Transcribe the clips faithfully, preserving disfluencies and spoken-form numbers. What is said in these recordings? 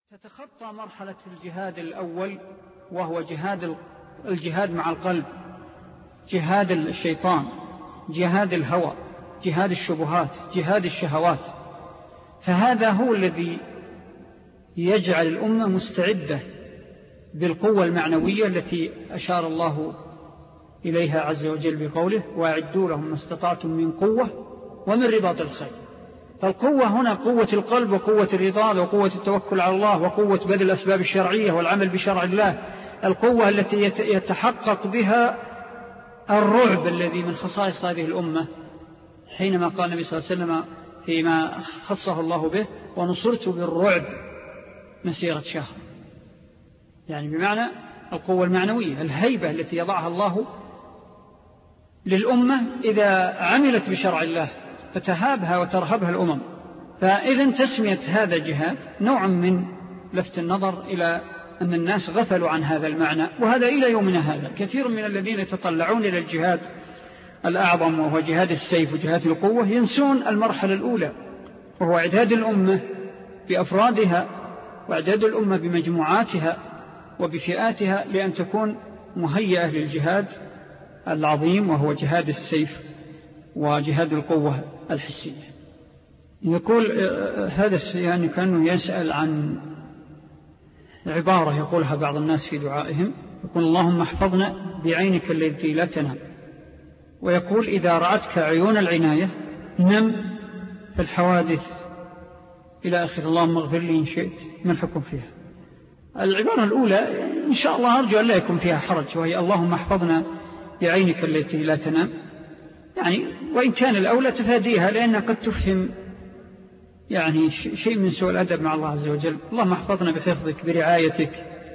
تتخطى مرحلة الجهاد الأول وهو جهاد الجهاد مع القلب، جهاد الشيطان، جهاد الهوى، جهاد الشبهات، جهاد الشهوات. فهذا هو الذي يجعل الأمة مستعدة بالقوة المعنوية التي أشار الله إليها عز وجل بقوله: وأعدوا لهم ما استطعتم من قوة ومن رباط الخيل. فالقوة هنا قوة القلب وقوة الرضا وقوة التوكل على الله وقوة بذل الأسباب الشرعية والعمل بشرع الله، القوة التي يتحقق بها الرعب الذي من خصائص هذه الأمة، حينما قال النبي صلى الله عليه وسلم فيما خصه الله به: ونصرت بالرعب مسيرة شهر. يعني بمعنى القوة المعنوية، الهيبة التي يضعها الله للأمة إذا عملت بشرع الله فتهابها وترهبها الأمم. فإذن تسمية هذا جهاد نوع من لفت النظر إلى أن الناس غفلوا عن هذا المعنى، وهذا إلى يومنا هذا. كثير من الذين يتطلعون إلى الجهاد الأعظم وهو جهاد السيف وجهاد القوة ينسون المرحلة الأولى، وهو إعداد الأمة بأفرادها وإعداد الأمة بمجموعاتها وبفئاتها لأن تكون مهيئة للجهاد العظيم وهو جهاد السيف وجهاد القوة الحسية. يقول هذا يعني كأنه يسأل عن عبارة يقولها بعض الناس في دعائهم، يقول: اللهم احفظنا بعينك التي لا تنام. ويقول: إذا رأتك عيون العناية نم في الحوادث إلى آخر. اللهم اغفر لي إن شئت من حكم فيها. العبارة الأولى إن شاء الله أرجو أن لا يكون فيها حرج، وهي اللهم احفظنا بعينك التي لا تنام، يعني وإن كان الأولى تفاديها لأنها قد تفهم يعني شيء من سوء الأدب مع الله عز وجل. اللهم احفظنا بحفظك برعايتك.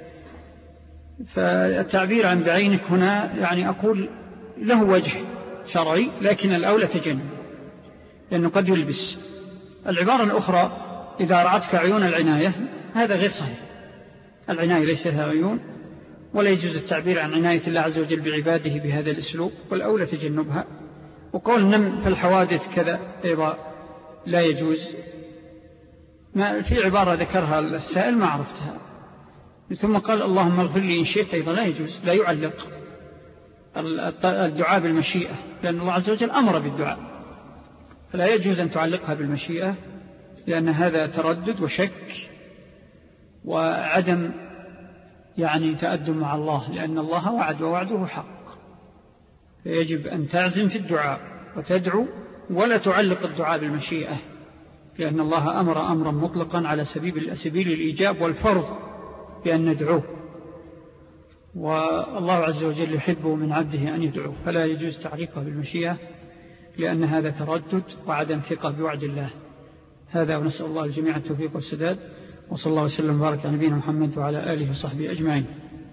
فالتعبير عن بعينك هنا يعني أقول له وجه شرعي، لكن الأولى تجنب لأنه قد يلبس. العبارة الأخرى: إذا رأتك عيون العناية، هذا غير صحيح. العناية ليس لها عيون، ولا يجوز التعبير عن عناية الله عز وجل بعباده بهذا الأسلوب، والأولى تجنبها. وقول نم في الحوادث كذا أيضا لا يجوز. ما في عبارة ذكرها السائل ما عرفتها. ثم قال اللهم اغفر لي إن شئت، أيضا لا يجوز، لا يعلق الدعاء بالمشيئة، لأن الله عز وجل أمر بالدعاء، فلا يجوز أن تعلقها بالمشيئة، لأن هذا تردد وشك وعدم يعني تأدم مع الله، لأن الله وعد ووعده حق. فيجب أن تعزم في الدعاء وتدعو ولا تعلق الدعاء بالمشيئة، لأن الله أمر أمرا مطلقا على سبيل, سبيل الإيجاب والفرض بأن ندعوه، والله عز وجل يحب من عبده أن يدعوه، فلا يجوز تعليقه بالمشيئة، لأن هذا تردد وعدم ثقة بوعد الله. هذا، ونسأل الله الجميع التوفيق والسداد، وصلى الله وسلم وبارك على نبينا محمد وعلى آله وصحبه أجمعين.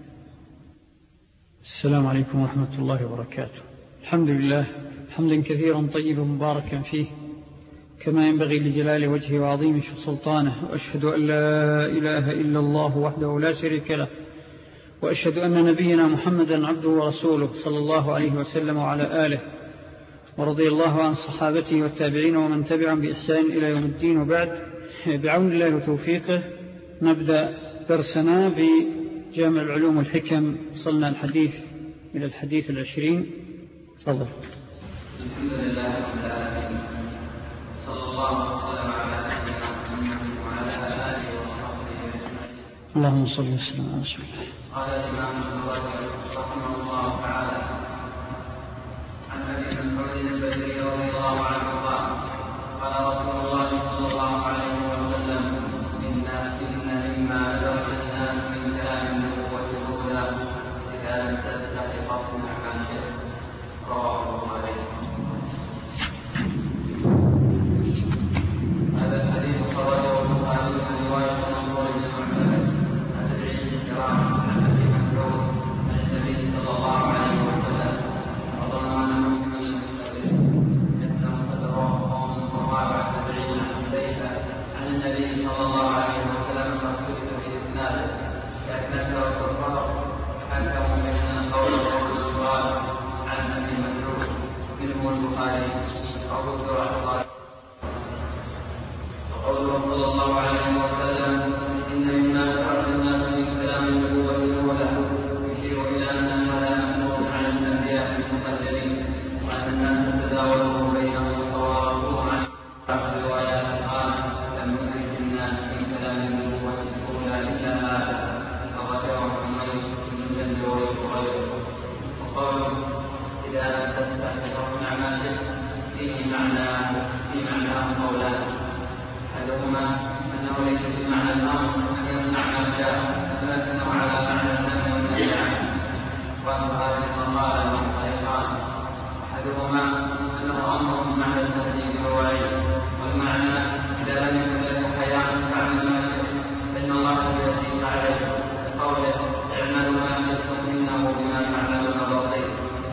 السلام عليكم ورحمة الله وبركاته. الحمد لله حمدا كثيرا طيبا مباركا فيه، كما ينبغي لجلال وجهه وعظيم سلطانه. وأشهد أن لا إله إلا الله وحده لا شريك له، وأشهد أن نبينا محمدا عبده ورسوله صلى الله عليه وسلم وعلى آله، ورضي الله عن صحابته والتابعين ومن تبعهم بإحسان إلى يوم الدين. وبعد، بعون الله وتوفيقه نبدأ درسنا بجامع العلوم والحكم. وصلنا الحديث إلى الحديث العشرين. تفضل. الحمد لله رب العالمين، صلى الله وسلم على نبينا محمد وعلى آله وصحبه أجمعين. اللهم صل وسلم على رسول الله. قال الإمام البخاري رحمه الله تعالى: عن أبي مسعود البدري رضي الله عنه قال: قال رسول الله صلى الله عليه وسلم: إن إن مما أدرك الناس من كلام النبوة الأولى إذا لم تستحق مع شيء. رواه البخاري. هذا الحديث خرجه البخاري من رواية منصور بن معتمد عن تابعي الكرام عن أبي مسعود عن النبي صلى الله عليه وسلم الحياة تمثل على معنى النهي والنهي عنه. وهذه المقالة طريقان، أحدهما أنه أمر معنى التهديد والوعيد، والمعنى إذا لم يكن له حياة فاعمل ما شئت فإن الله يأتيك عليه، قوله اعملوا ما شئتم إنه بما تعملون بصير،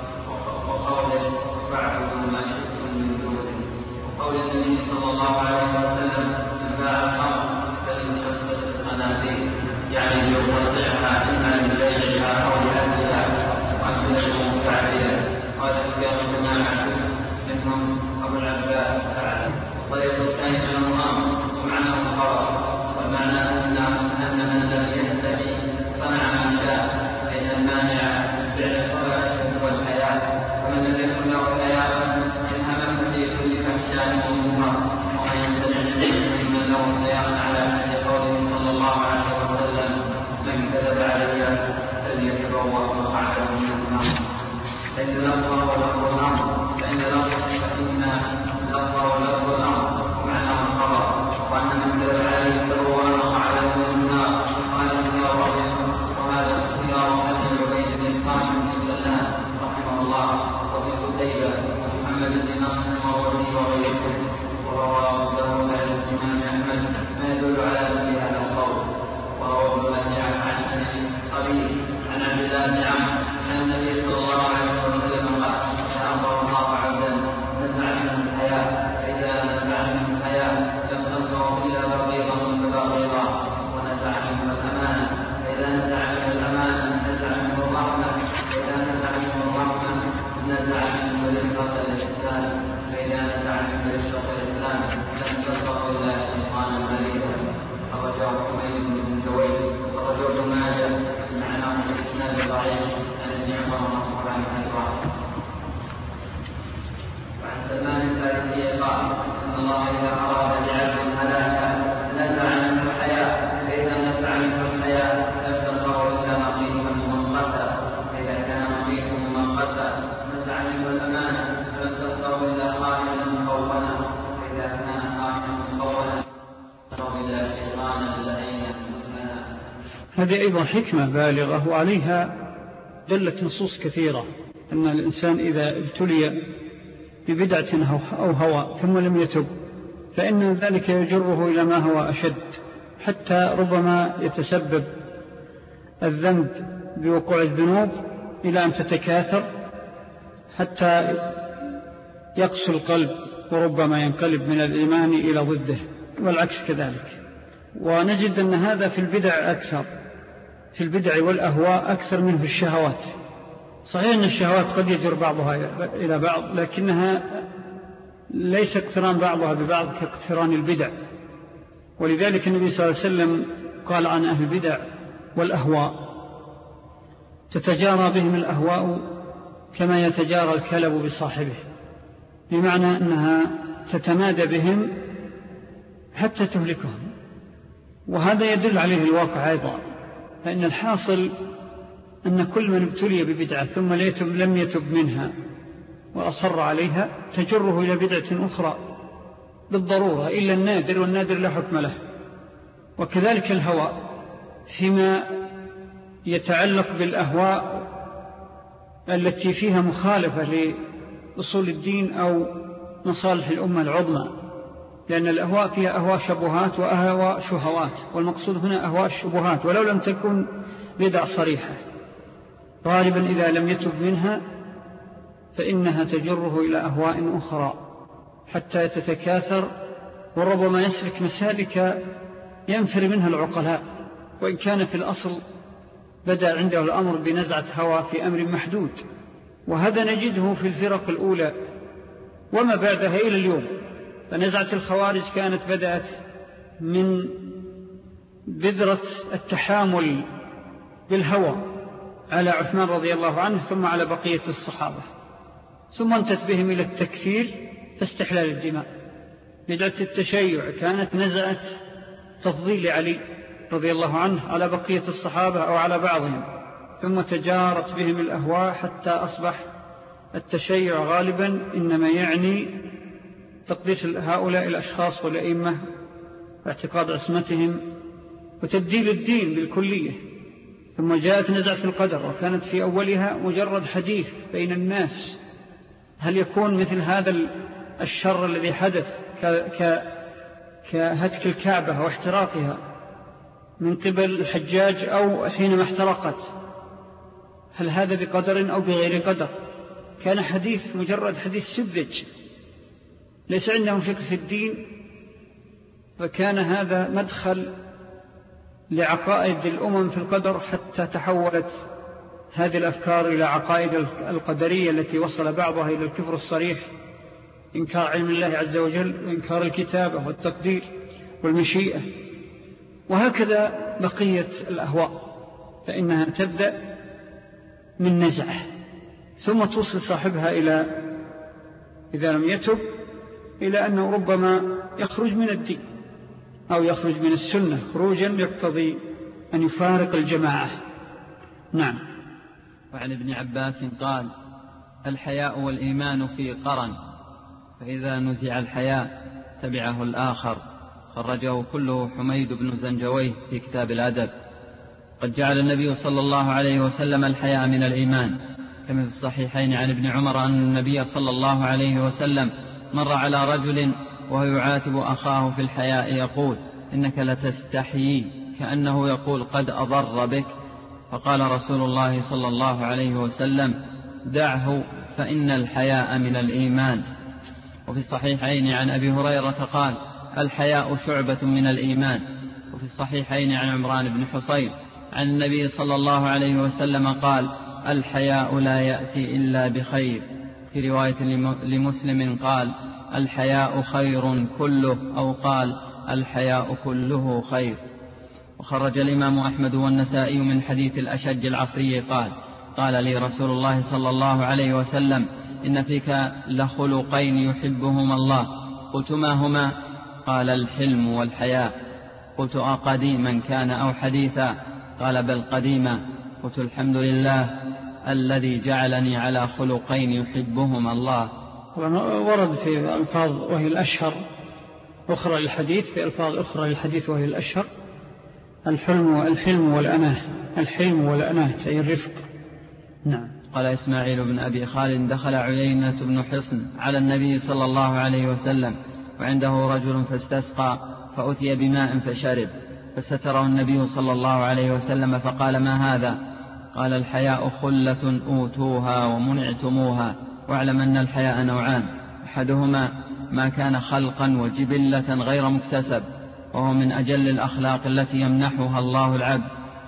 وقوله فاعبدوا ما شئتم من دونه، وقول النبي صلى الله عليه وسلم من باع الخمر فليشخص الخنازير، يعني ليقطعها إما لبيعها أو لأكلها وأمثلته متعددة. قال سفيان بن معبد منهم أبو العباس تعالى. الطريق الثاني من الأمر ومعناه الخبر، والمعنى أن من لم يستحي صنع ما شاء، فإن المانع فعل الفواحش هو الحياة، ومن لم يكن له حياة انهمك في كل فحشاء ومنكر، ومن يمتنع ممن له حياة على حد قوله صلى الله عليه وسلم من كذب علي فليتبوأ مقعده من النار. فإن لفظه ولفظ الأمر فإن لفظه فإن لفظه ولفظ الأمر ومعناه الخبر، وأن من كذب عليه فهو مقعده من النار. قال وهذا اختيار أبي عبيد بن قاسم بن سلام رحمه الله وابن قتيبة ومحمد بن نصر المروزي وغيرهم، وروى أبو داود عن الإمام أحمد ما يدل على مثل هذا القول. وروى ابن مهدي عن أبي قريب عن عبد الله بن عمرو أن النبي صلى الله عليه وسلم قال إذا أمر الله عبدا نزع منه الحياة، فإذا نزع منه الحياة لم تنفعه إلا بغيضا فبغيضا، ونزع منه الأمانة، فإذا نزع منه الأمانة نزع منه الرحمة، فإذا نزع منه الرحمة نزع منه رفقة الإسلام، فإذا نزع منه رفقة الإسلام لم تنفعه إلا شيطانا مريضا. أخرجه حميد بن جويد وأخرجه ابن ماجه بمعنى الإسناد ضعيف عن ابن عمر مرفوعا أيضا. وعن سلمان الفارسي قال إن الله إذا أراد لعبد هلاكا نزع منه الحياة، فإذا نزع منه الحياة لم تنفعه إلا مقيتا مؤقتا، فإذا كان مقيتا مؤقتا نزع منه الأمانة فلم تنفعه إلا خائنا مخونا، فإذا كان خائنا مخونا نفعه إلا شيطانا لعينا مؤمنا. هذه أيضا حكمة بالغة، وعليها دلت نصوص كثيرة أن الإنسان إذا ابتلي ببدعة أو هوى ثم لم يتب فإن ذلك يجره إلى ما هو أشد، حتى ربما يتسبب الذنب بوقوع الذنوب إلى أن تتكاثر حتى يقسو القلب، وربما ينقلب من الإيمان إلى ضده، والعكس كذلك. ونجد أن هذا في البدع أكثر، في البدع والأهواء أكثر من في الشهوات. صحيح أن الشهوات قد يجر بعضها إلى بعض، لكنها ليس اقتران بعضها ببعض كاقتران البدع. ولذلك النبي صلى الله عليه وسلم قال عن أهل البدع والأهواء تتجارى بهم الأهواء كما يتجارى الكلب بصاحبه، بمعنى أنها تتمادى بهم حتى تهلكهم. وهذا يدل عليه الواقع أيضا، فإن الحاصل أن كل من ابتلي ببدعة ثم لم يتب منها وأصر عليها تجره إلى بدعة أخرى بالضرورة، إلا النادر، والنادر لا حكم له. وكذلك الهوى فيما يتعلق بالأهواء التي فيها مخالفة لأصول الدين أو مصالح الأمة العظمى، لأن الأهواء فيها أهواء شبهات وأهواء شهوات، والمقصود هنا أهواء الشبهات ولو لم تكن بدع صريحة. غالبا إذا لم يتب منها فإنها تجره إلى أهواء أخرى حتى تتكاثر، وربما يسلك مسالك ينفر منها العقلاء، وإن كان في الأصل بدأ عنده الأمر بنزعة هوى في أمر محدود. وهذا نجده في الفرق الأولى وما بعدها إلى اليوم. فنزعة الخوارج كانت بدأت من بذرة التحامل بالهوى على عثمان رضي الله عنه ثم على بقية الصحابة، ثم انتهت بهم إلى التكفير فاستحلال الدماء. بدعة التشيع كانت نزعة تفضيل علي رضي الله عنه على بقية الصحابة أو على بعضهم، ثم تجارت بهم الأهواء حتى أصبح التشيع غالبا إنما يعني تقديس هؤلاء الأشخاص والأئمة واعتقاد عصمتهم وتبديل الدين بالكلية. ثم جاءت نزعة القدر وكانت في أولها مجرد حديث بين الناس. هل يكون مثل هذا الشر الذي حدث كهتك الكعبة واحتراقها من قبل الحجاج أو حينما احترقت، هل هذا بقدر أو بغير قدر؟ كان حديث مجرد حديث سذج ليس عندهم فقه في الدين، فكان هذا مدخل لعقائد الأمم في القدر حتى تحولت هذه الأفكار إلى عقائد القدرية التي وصل بعضها إلى الكفر الصريح، إنكار علم الله عز وجل وإنكار الكتابة والتقدير والمشيئة. وهكذا بقية الأهواء، فإنها تبدأ من نزعة ثم توصل صاحبها إلى إذا لم يتب إلى أنه ربما يخرج من الدين أو يخرج من السنة خروجا يقتضي أن يفارق الجماعة. نعم. وعن ابن عباس قال: الحياء والإيمان في قرن، فإذا نزع الحياء تبعه الآخر. خرجه كله حميد بن زنجويه في كتاب الأدب. قد جعل النبي صلى الله عليه وسلم الحياء من الإيمان، كما في الصحيحين عن ابن عمر أن النبي صلى الله عليه وسلم مر على رجل وهو يعاتب أخاه في الحياء يقول: إنك لتستحيي، كأنه يقول قد أضر بك. فقال رسول الله صلى الله عليه وسلم: دعه فإن الحياء من الإيمان. وفي الصحيحين عن أبي هريرة قال: الحياء شعبة من الإيمان. وفي الصحيحين عن عمران بن حصين عن النبي صلى الله عليه وسلم قال: الحياء لا يأتي إلا بخير. في رواية لمسلم قال: الحياء خير كله، أو قال: الحياء كله خير. وخرج الإمام أحمد والنسائي من حديث الأشج العصري قال: قال لي رسول الله صلى الله عليه وسلم: إن فيك لخلقين يحبهما الله. قلت: ما هما؟ قال: الحلم والحياء. قلت: أقديما كان أو حديثا؟ قال: بل قديما. قلت: الحمد لله الذي جعلني على خلقين يحبهما الله. ورد في ألفاظ وهي الأشهر أخرى للحديث، في ألفاظ أخرى للحديث وهي الأشهر: الحلم والحلم والأناه، الحلم والأناه أي الرفق. نعم. قال إسماعيل بن أبي خالد: دخل عيينة بن حصن على النبي صلى الله عليه وسلم وعنده رجل فاستسقى، فأتي بماء فشرب، فستره النبي صلى الله عليه وسلم فقال: ما هذا؟ قال: الحياء خلة أوتوها ومنعتموها، واعلم أن الحياء نوعان: أحدهما ما كان خلقا وجبلة غير مكتسب، وهو من أجل الأخلاق التي يمنحها الله العبد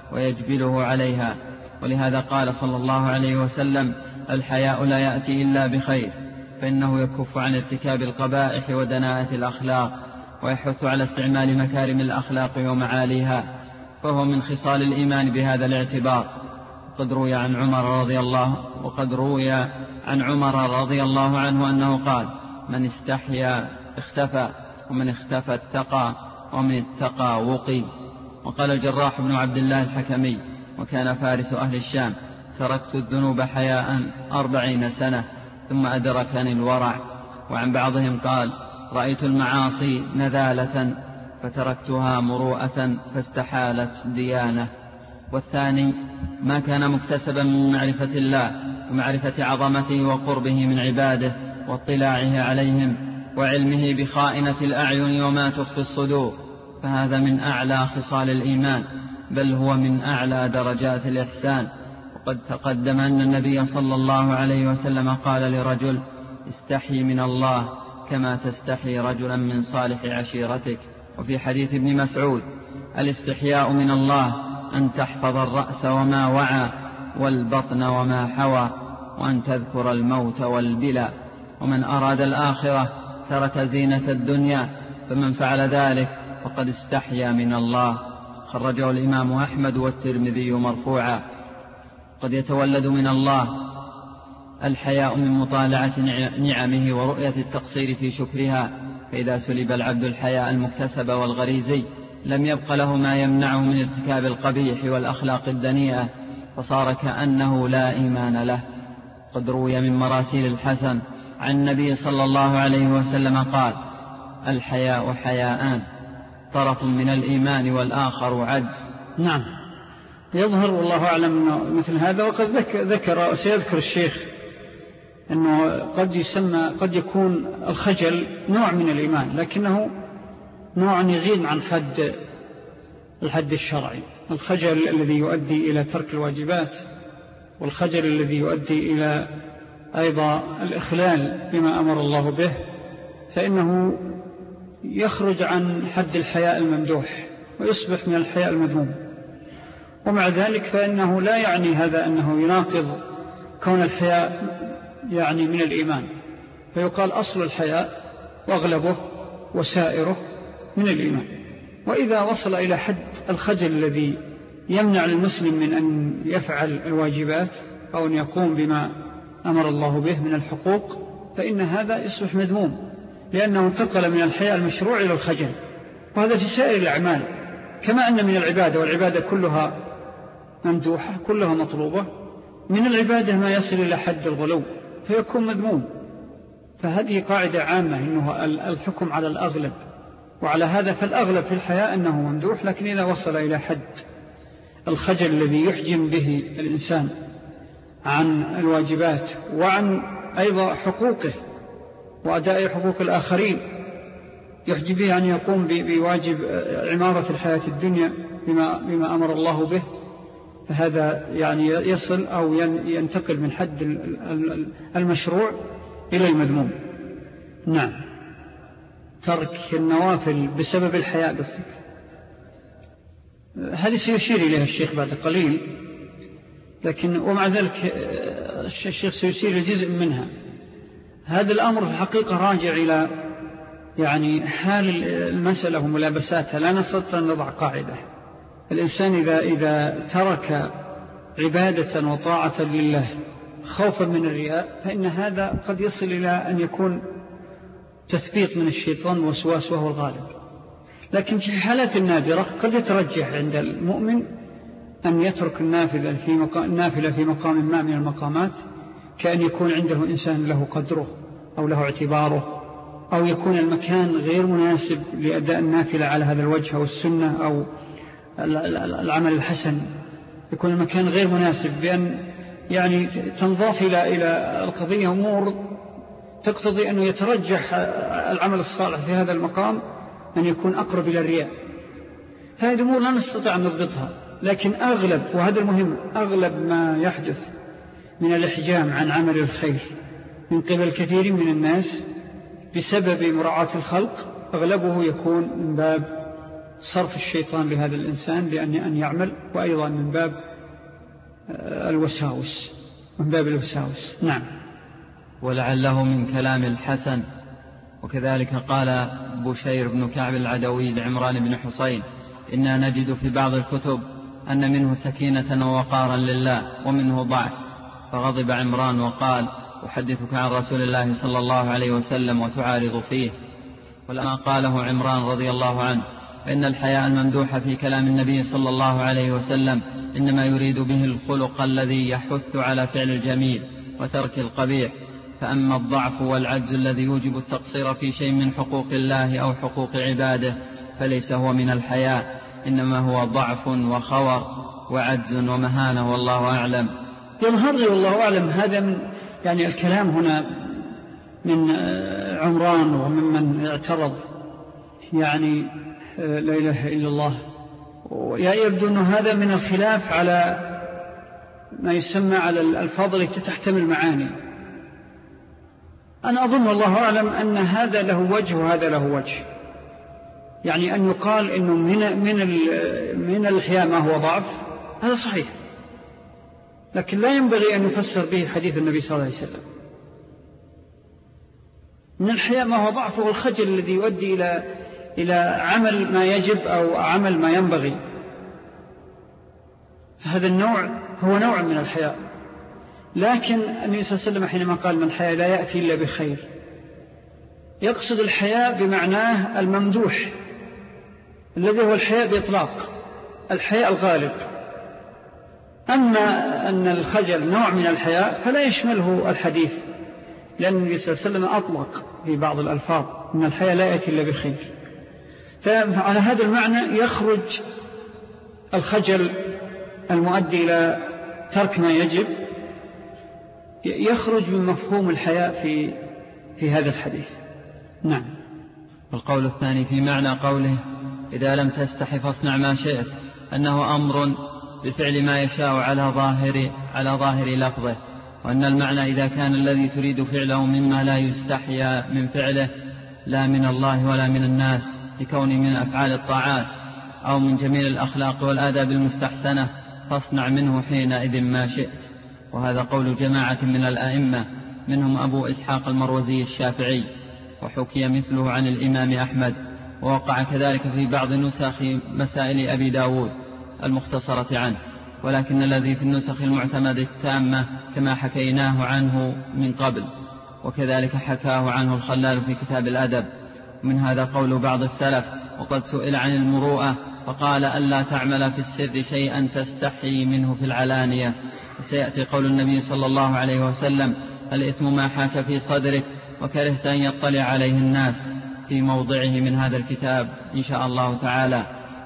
ويجبله عليها. ولهذا قال صلى الله عليه وسلم: الحياء لا يأتي إلا بخير، فإنه يكف عن ارتكاب القبائح ودناءة الأخلاق، ويحث على استعمال مكارم الأخلاق ومعاليها، فهو من خصال الإيمان بهذا الاعتبار. قد روي عن عمر رضي الله وقد روي عن عمر رضي الله عنه أنه قال: من استحيا اختفى، ومن اختفى اتقى، ومن اتقى وقي. وقال الجراح بن عبد الله الحكمي، وكان فارس أهل الشام: تركت الذنوب حياء أربعين سنة ثم أدركني الورع. وعن بعضهم قال: رأيت المعاصي نذالة فتركتها مروءة فاستحالت ديانة. والثاني ما كان مكتسبا من معرفة الله ومعرفة عظمته وقربه من عباده واطلاعه عليهم وعلمه بخائنة الأعين وما تخفي الصدور، فهذا من أعلى خصال الإيمان، بل هو من أعلى درجات الإحسان. وقد تقدم أن النبي صلى الله عليه وسلم قال لرجل: استحي من الله كما تستحي رجلا من صالح عشيرتك. وفي حديث ابن مسعود: الاستحياء من الله أن تحفظ الرأس وما وعى، والبطن وما حوى، وأن تذكر الموت والبلى. ومن أراد الآخرة ترك زينة الدنيا، فمن فعل ذلك فقد استحيا من الله. خرجه الإمام أحمد والترمذي مرفوعا. قد يتولد من الله الحياء من مطالعة نعمه ورؤية التقصير في شكرها، فإذا سلب العبد الحياء المكتسب والغريزي لم يبق له ما يمنعه من ارتكاب القبيح والأخلاق الدنيئة، فصار كأنه لا إيمان له. قد روي من مراسيل الحسن عن النبي صلى الله عليه وسلم قال: الحياء حياءان: طرف من الإيمان والآخر عجز. نعم، يظهر والله أعلم مثل هذا. وقد ذكر سيذكر الشيخ أنه قد يسمى قد يكون الخجل نوع من الإيمان، لكنه نوع يزيد عن حد الحد الشرعي. الخجل الذي يؤدي إلى ترك الواجبات، والخجل الذي يؤدي إلى أيضا الإخلال بما أمر الله به، فإنه يخرج عن حد الحياء الممدوح ويصبح من الحياء المذموم. ومع ذلك فإنه لا يعني هذا أنه يناقض كون الحياء يعني من الإيمان، فيقال أصل الحياء وأغلبه وسائره من الإيمان. وإذا وصل إلى حد الخجل الذي يمنع المسلم من أن يفعل الواجبات أو أن يقوم بما أمر الله به من الحقوق، فإن هذا يصبح مذموم، لأنه انتقل من الحياء المشروع إلى الخجل. وهذا في سائر الأعمال، كما أن من العبادة، والعبادة كلها ممدوحة كلها مطلوبة، من العبادة ما يصل إلى حد الغلو فيكون مذموم. فهذه قاعدة عامة، إنه الحكم على الأغلب، وعلى هذا فالأغلب في الحياة أنه ممدوح، لكن إذا وصل إلى حد الخجل الذي يحجم به الإنسان عن الواجبات وعن أيضا حقوقه وأداء حقوق الآخرين، يحجب به أن يقوم بواجب عمارة الحياة الدنيا بما, بما أمر الله به، فهذا يعني يصل أو ينتقل من حد المشروع إلى المذموم. نعم، ترك النوافل بسبب الحياء قصدك، هذه سيشير إليها الشيخ بعد قليل، لكن ومع ذلك الشيخ سيشير لجزء منها. هذا الأمر في الحقيقة راجع إلى يعني حال المسألة وملابساتها. لا نستطيع أن نضع قاعدة. الإنسان إذا, إذا ترك عبادة وطاعة لله خوفا من الرياء، فإن هذا قد يصل إلى أن يكون تثبيط من الشيطان وسواس وهو الغالب. لكن في حالات النادرة قد يترجح عند المؤمن أن يترك النافلة في مقام, النافلة في مقام ما من المقامات، كأن يكون عنده إنسان له قدره أو له اعتباره، أو يكون المكان غير مناسب لأداء النافلة على هذا الوجه أو السنة أو العمل الحسن، يكون المكان غير مناسب، بأن يعني تنضاف إلى إلى القضية أمور تقتضي أنه يترجح العمل الصالح في هذا المقام أن يكون أقرب إلى الرياء. هذه أمور لا نستطيع أن نضبطها، لكن أغلب، وهذا المهم، أغلب ما يحدث من الإحجام عن عمل الخير من قبل كثير من الناس بسبب مراعاة الخلق، أغلبه يكون من باب صرف الشيطان لهذا الإنسان لأن أن يعمل، وأيضا من باب الوساوس، من باب الوساوس. نعم. ولعله من كلام الحسن. وكذلك قال بشير بن كعب العدوي لعمران بن حسين: إنا نجد في بعض الكتب أن منه سكينة ووقارا لله ومنه ضعف. فغضب عمران وقال: أحدثك عن رسول الله صلى الله عليه وسلم وتعارض فيه. ولما قاله عمران رضي الله عنه: فإن الحياء الممدوح في كلام النبي صلى الله عليه وسلم إنما يريد به الخلق الذي يحث على فعل الجميل وترك القبيح، فأما الضعف والعجز الذي يوجب التقصير في شيء من حقوق الله أو حقوق عباده فليس هو من الحياء، إنما هو ضعف وخور وعجز ومهانة، والله أعلم. يظهر لي والله أعلم هذا من يعني الكلام هنا من عمران وممن اعترض يعني لا إله إلا الله، يبدو أنه هذا من الخلاف على ما يسمى على الألفاظ التي تحتمل معاني. أنا أظن والله أعلم أن هذا له وجه وهذا له وجه، يعني أن يقال أنه من من من الحياء ما هو ضعف، هذا صحيح، لكن لا ينبغي أن يفسر به حديث النبي صلى الله عليه وسلم. من الحياء ما هو ضعف هو الخجل الذي يؤدي إلى إلى عمل ما يجب أو عمل ما ينبغي، فهذا النوع هو نوع من الحياء. لكن النبي صلى الله عليه وسلم حينما قال: من الحياء لا يأتي إلا بخير، يقصد الحياء بمعناه الممدوح الذي هو الحياء بإطلاق، الحياء الغالب. أما أن الخجل نوع من الحياء فلا يشمله الحديث، لأن النبي صلى الله عليه وسلم أطلق في بعض الألفاظ: من الحياء لا يأتي إلا بخير. فعلى هذا المعنى يخرج الخجل المؤدي إلى ترك ما يجب، يخرج من مفهوم الحياء في في هذا الحديث. نعم. القول الثاني في معنى قوله إذا لم تستحي فاصنع ما شئت، أنه أمر بفعل ما يشاء على ظاهر على ظاهر لفظه، وأن المعنى إذا كان الذي تريد فعله مما لا يستحيا من فعله لا من الله ولا من الناس لكونه من أفعال الطاعات أو من جميل الأخلاق والآداب المستحسنة فاصنع منه حينئذ ما شئت. وهذا قول جماعة من الأئمة منهم أبو إسحاق المروزي الشافعي، وحكي مثله عن الإمام أحمد، ووقع كذلك في بعض نسخ مسائل أبي داود المختصرة عنه، ولكن الذي في النسخ المعتمد التامة كما حكيناه عنه من قبل، وكذلك حكاه عنه الخلال في كتاب الأدب. من هذا قول بعض السلف، وقد سئل عن المروءة فقال ألا تعمل في السر شيئا تستحي منه في العلانية. سيأتي قول النبي صلى الله عليه وسلم الإثم ما حاك في صدرك وكرهت أن يطلع عليه الناس في موضعه من هذا الكتاب إن شاء الله تعالى.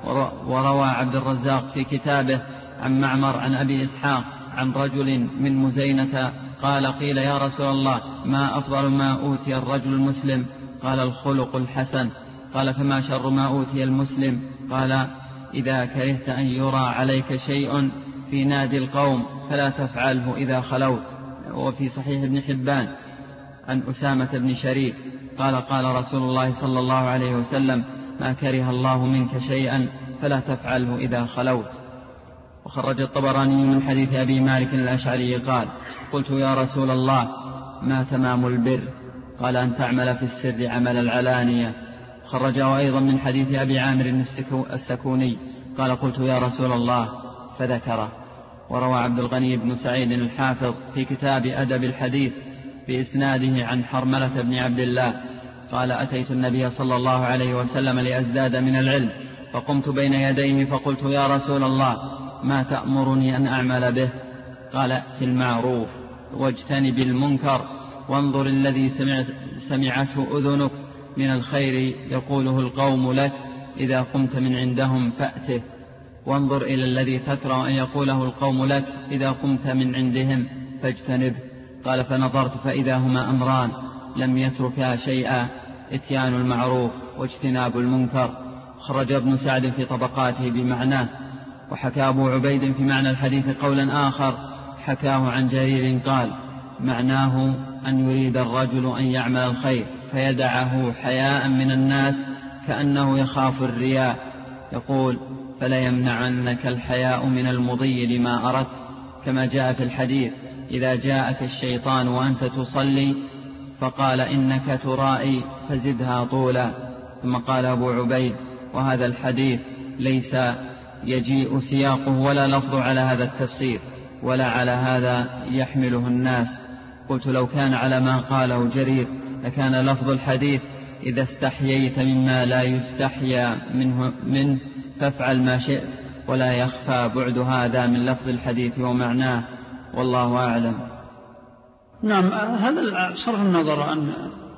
وروى عبد الرزاق في كتابه عن معمر عن أبي إسحاق عن رجل من مزينة قال قيل يا رسول الله ما أفضل ما أوتي الرجل المسلم؟ قال الخلق الحسن. قال فما شر ما أوتي المسلم؟ قال إذا كرهت أن يرى عليك شيء في نادي القوم فلا تفعله إذا خلوت. وفي صحيح ابن حبان عن أسامة بن شريك قال قال رسول الله صلى الله عليه وسلم ما كره الله منك شيئا فلا تفعله إذا خلوت. وخرج الطبراني من حديث أبي مالك الأشعري قال قلت يا رسول الله ما تمام البر؟ قال أن تعمل في السر عمل العلانية. خرجه أيضا من حديث أبي عامر السكوني قال قلت يا رسول الله فذكره. وروى عبد الغني بن سعيد الحافظ في كتاب أدب الحديث بإسناده عن حرملة بن عبد الله قال أتيت النبي صلى الله عليه وسلم لأزداد من العلم فقمت بين يديه فقلت يا رسول الله ما تأمرني أن أعمل به؟ قال ائت المعروف واجتنب المنكر وانظر الذي سمعت سمعته أذنك من الخير يقوله القوم لك إذا قمت من عندهم فأته، وانظر إلى الذي تكره أن يقوله القوم لك إذا قمت من عندهم فاجتنبه. قال فنظرت فإذا هما أمران لم يتركا شيئا اتيان المعروف واجتناب المنكر. خرج ابن سعد في طبقاته بمعناه. وحكى أبو عبيد في معنى الحديث قولا آخر حكاه عن جرير قال معناه أن يريد الرجل أن يعمل الخير فيدعه حياء من الناس كأنه يخاف الرياء، يقول فلا يمنعنك الحياء من المضي لما أردت، كما جاء في الحديث إذا جاءك الشيطان وأنت تصلي فقال إنك ترائي فزدها طولا. ثم قال أبو عبيد وهذا الحديث ليس يجيء سياقه ولا لفظ على هذا التفسير ولا على هذا يحمله الناس. قلت لو كان على ما قاله جرير لكان لفظ الحديث إذا استحييت مما لا يستحيا منه, منه فافعل ما شئت، ولا يخفى بعد هذا من لفظ الحديث ومعناه، والله أعلم. نعم، هذا صرف النظر عن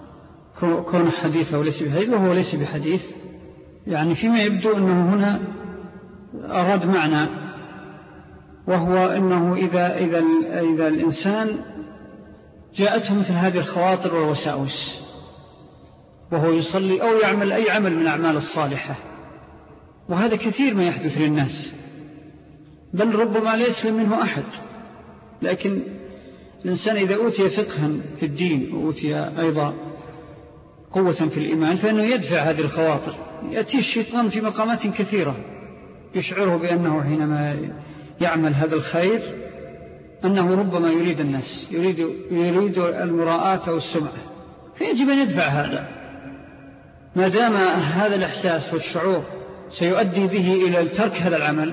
كون حديثه وليس بحديث وهو ليس بحديث، يعني فيما يبدو أنه هنا أراد معنى، وهو أنه إذا, إذا, إذا الإنسان جاءته مثل هذه الخواطر والوساوس وهو يصلي أو يعمل أي عمل من أعمال الصالحة، وهذا كثير ما يحدث للناس، بل ربما لا يسلم منه أحد، لكن الإنسان إذا أوتي فقها في الدين وأوتي أيضا قوة في الإيمان فإنه يدفع هذه الخواطر. يأتي الشيطان في مقامات كثيرة يشعره بأنه حينما يعمل هذا الخير أنه ربما يريد الناس، يريد, يريد المراءة والسمعة، فيجب أن يدفع هذا. ما دام هذا الإحساس والشعور سيؤدي به إلى ترك هذا العمل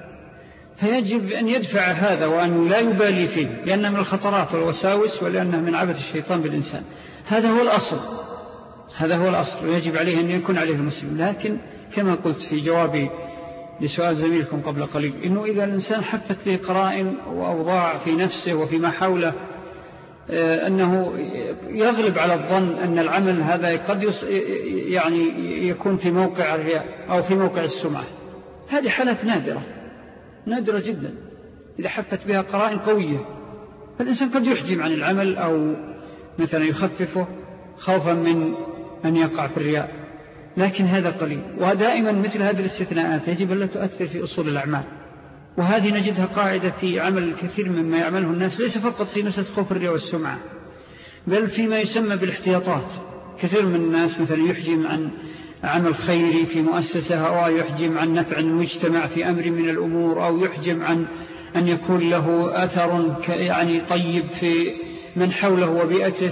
فيجب أن يدفع هذا وأن لا يبالي فيه، لأنه من الخطرات والوساوس ولأنه من عبث الشيطان بالإنسان. هذا هو الأصل، هذا هو الأصل، ويجب عليه أن يكون عليه المسلم. لكن كما قلت في جوابي لسؤال زميلكم قبل قليل، إنه إذا الإنسان حفت به قرائن وأوضاع في نفسه وفيما حوله أنه يغلب على الظن أن العمل هذا قد يعني يكون في موقع الرياء أو في موقع السمعة. هذه حالات نادرة نادرة جدا إذا حفت بها قرائن قوية، فالإنسان قد يحجم عن العمل أو مثلا يخففه خوفا من أن يقع في الرياء، لكن هذا قليل. ودائما مثل هذه الاستثناءات يجب أن لا تؤثر في أصول الأعمال، وهذه نجدها قاعدة في عمل الكثير مما يعمله الناس، ليس فقط في مسألة خوف الرياء والسمعة، بل فيما يسمى بالاحتياطات. كثير من الناس مثلا يحجم عن عمل خيري في مؤسسة، أو يحجم عن نفع المجتمع في أمر من الأمور، أو يحجم عن أن يكون له أثر يعني طيب في من حوله وبيئته.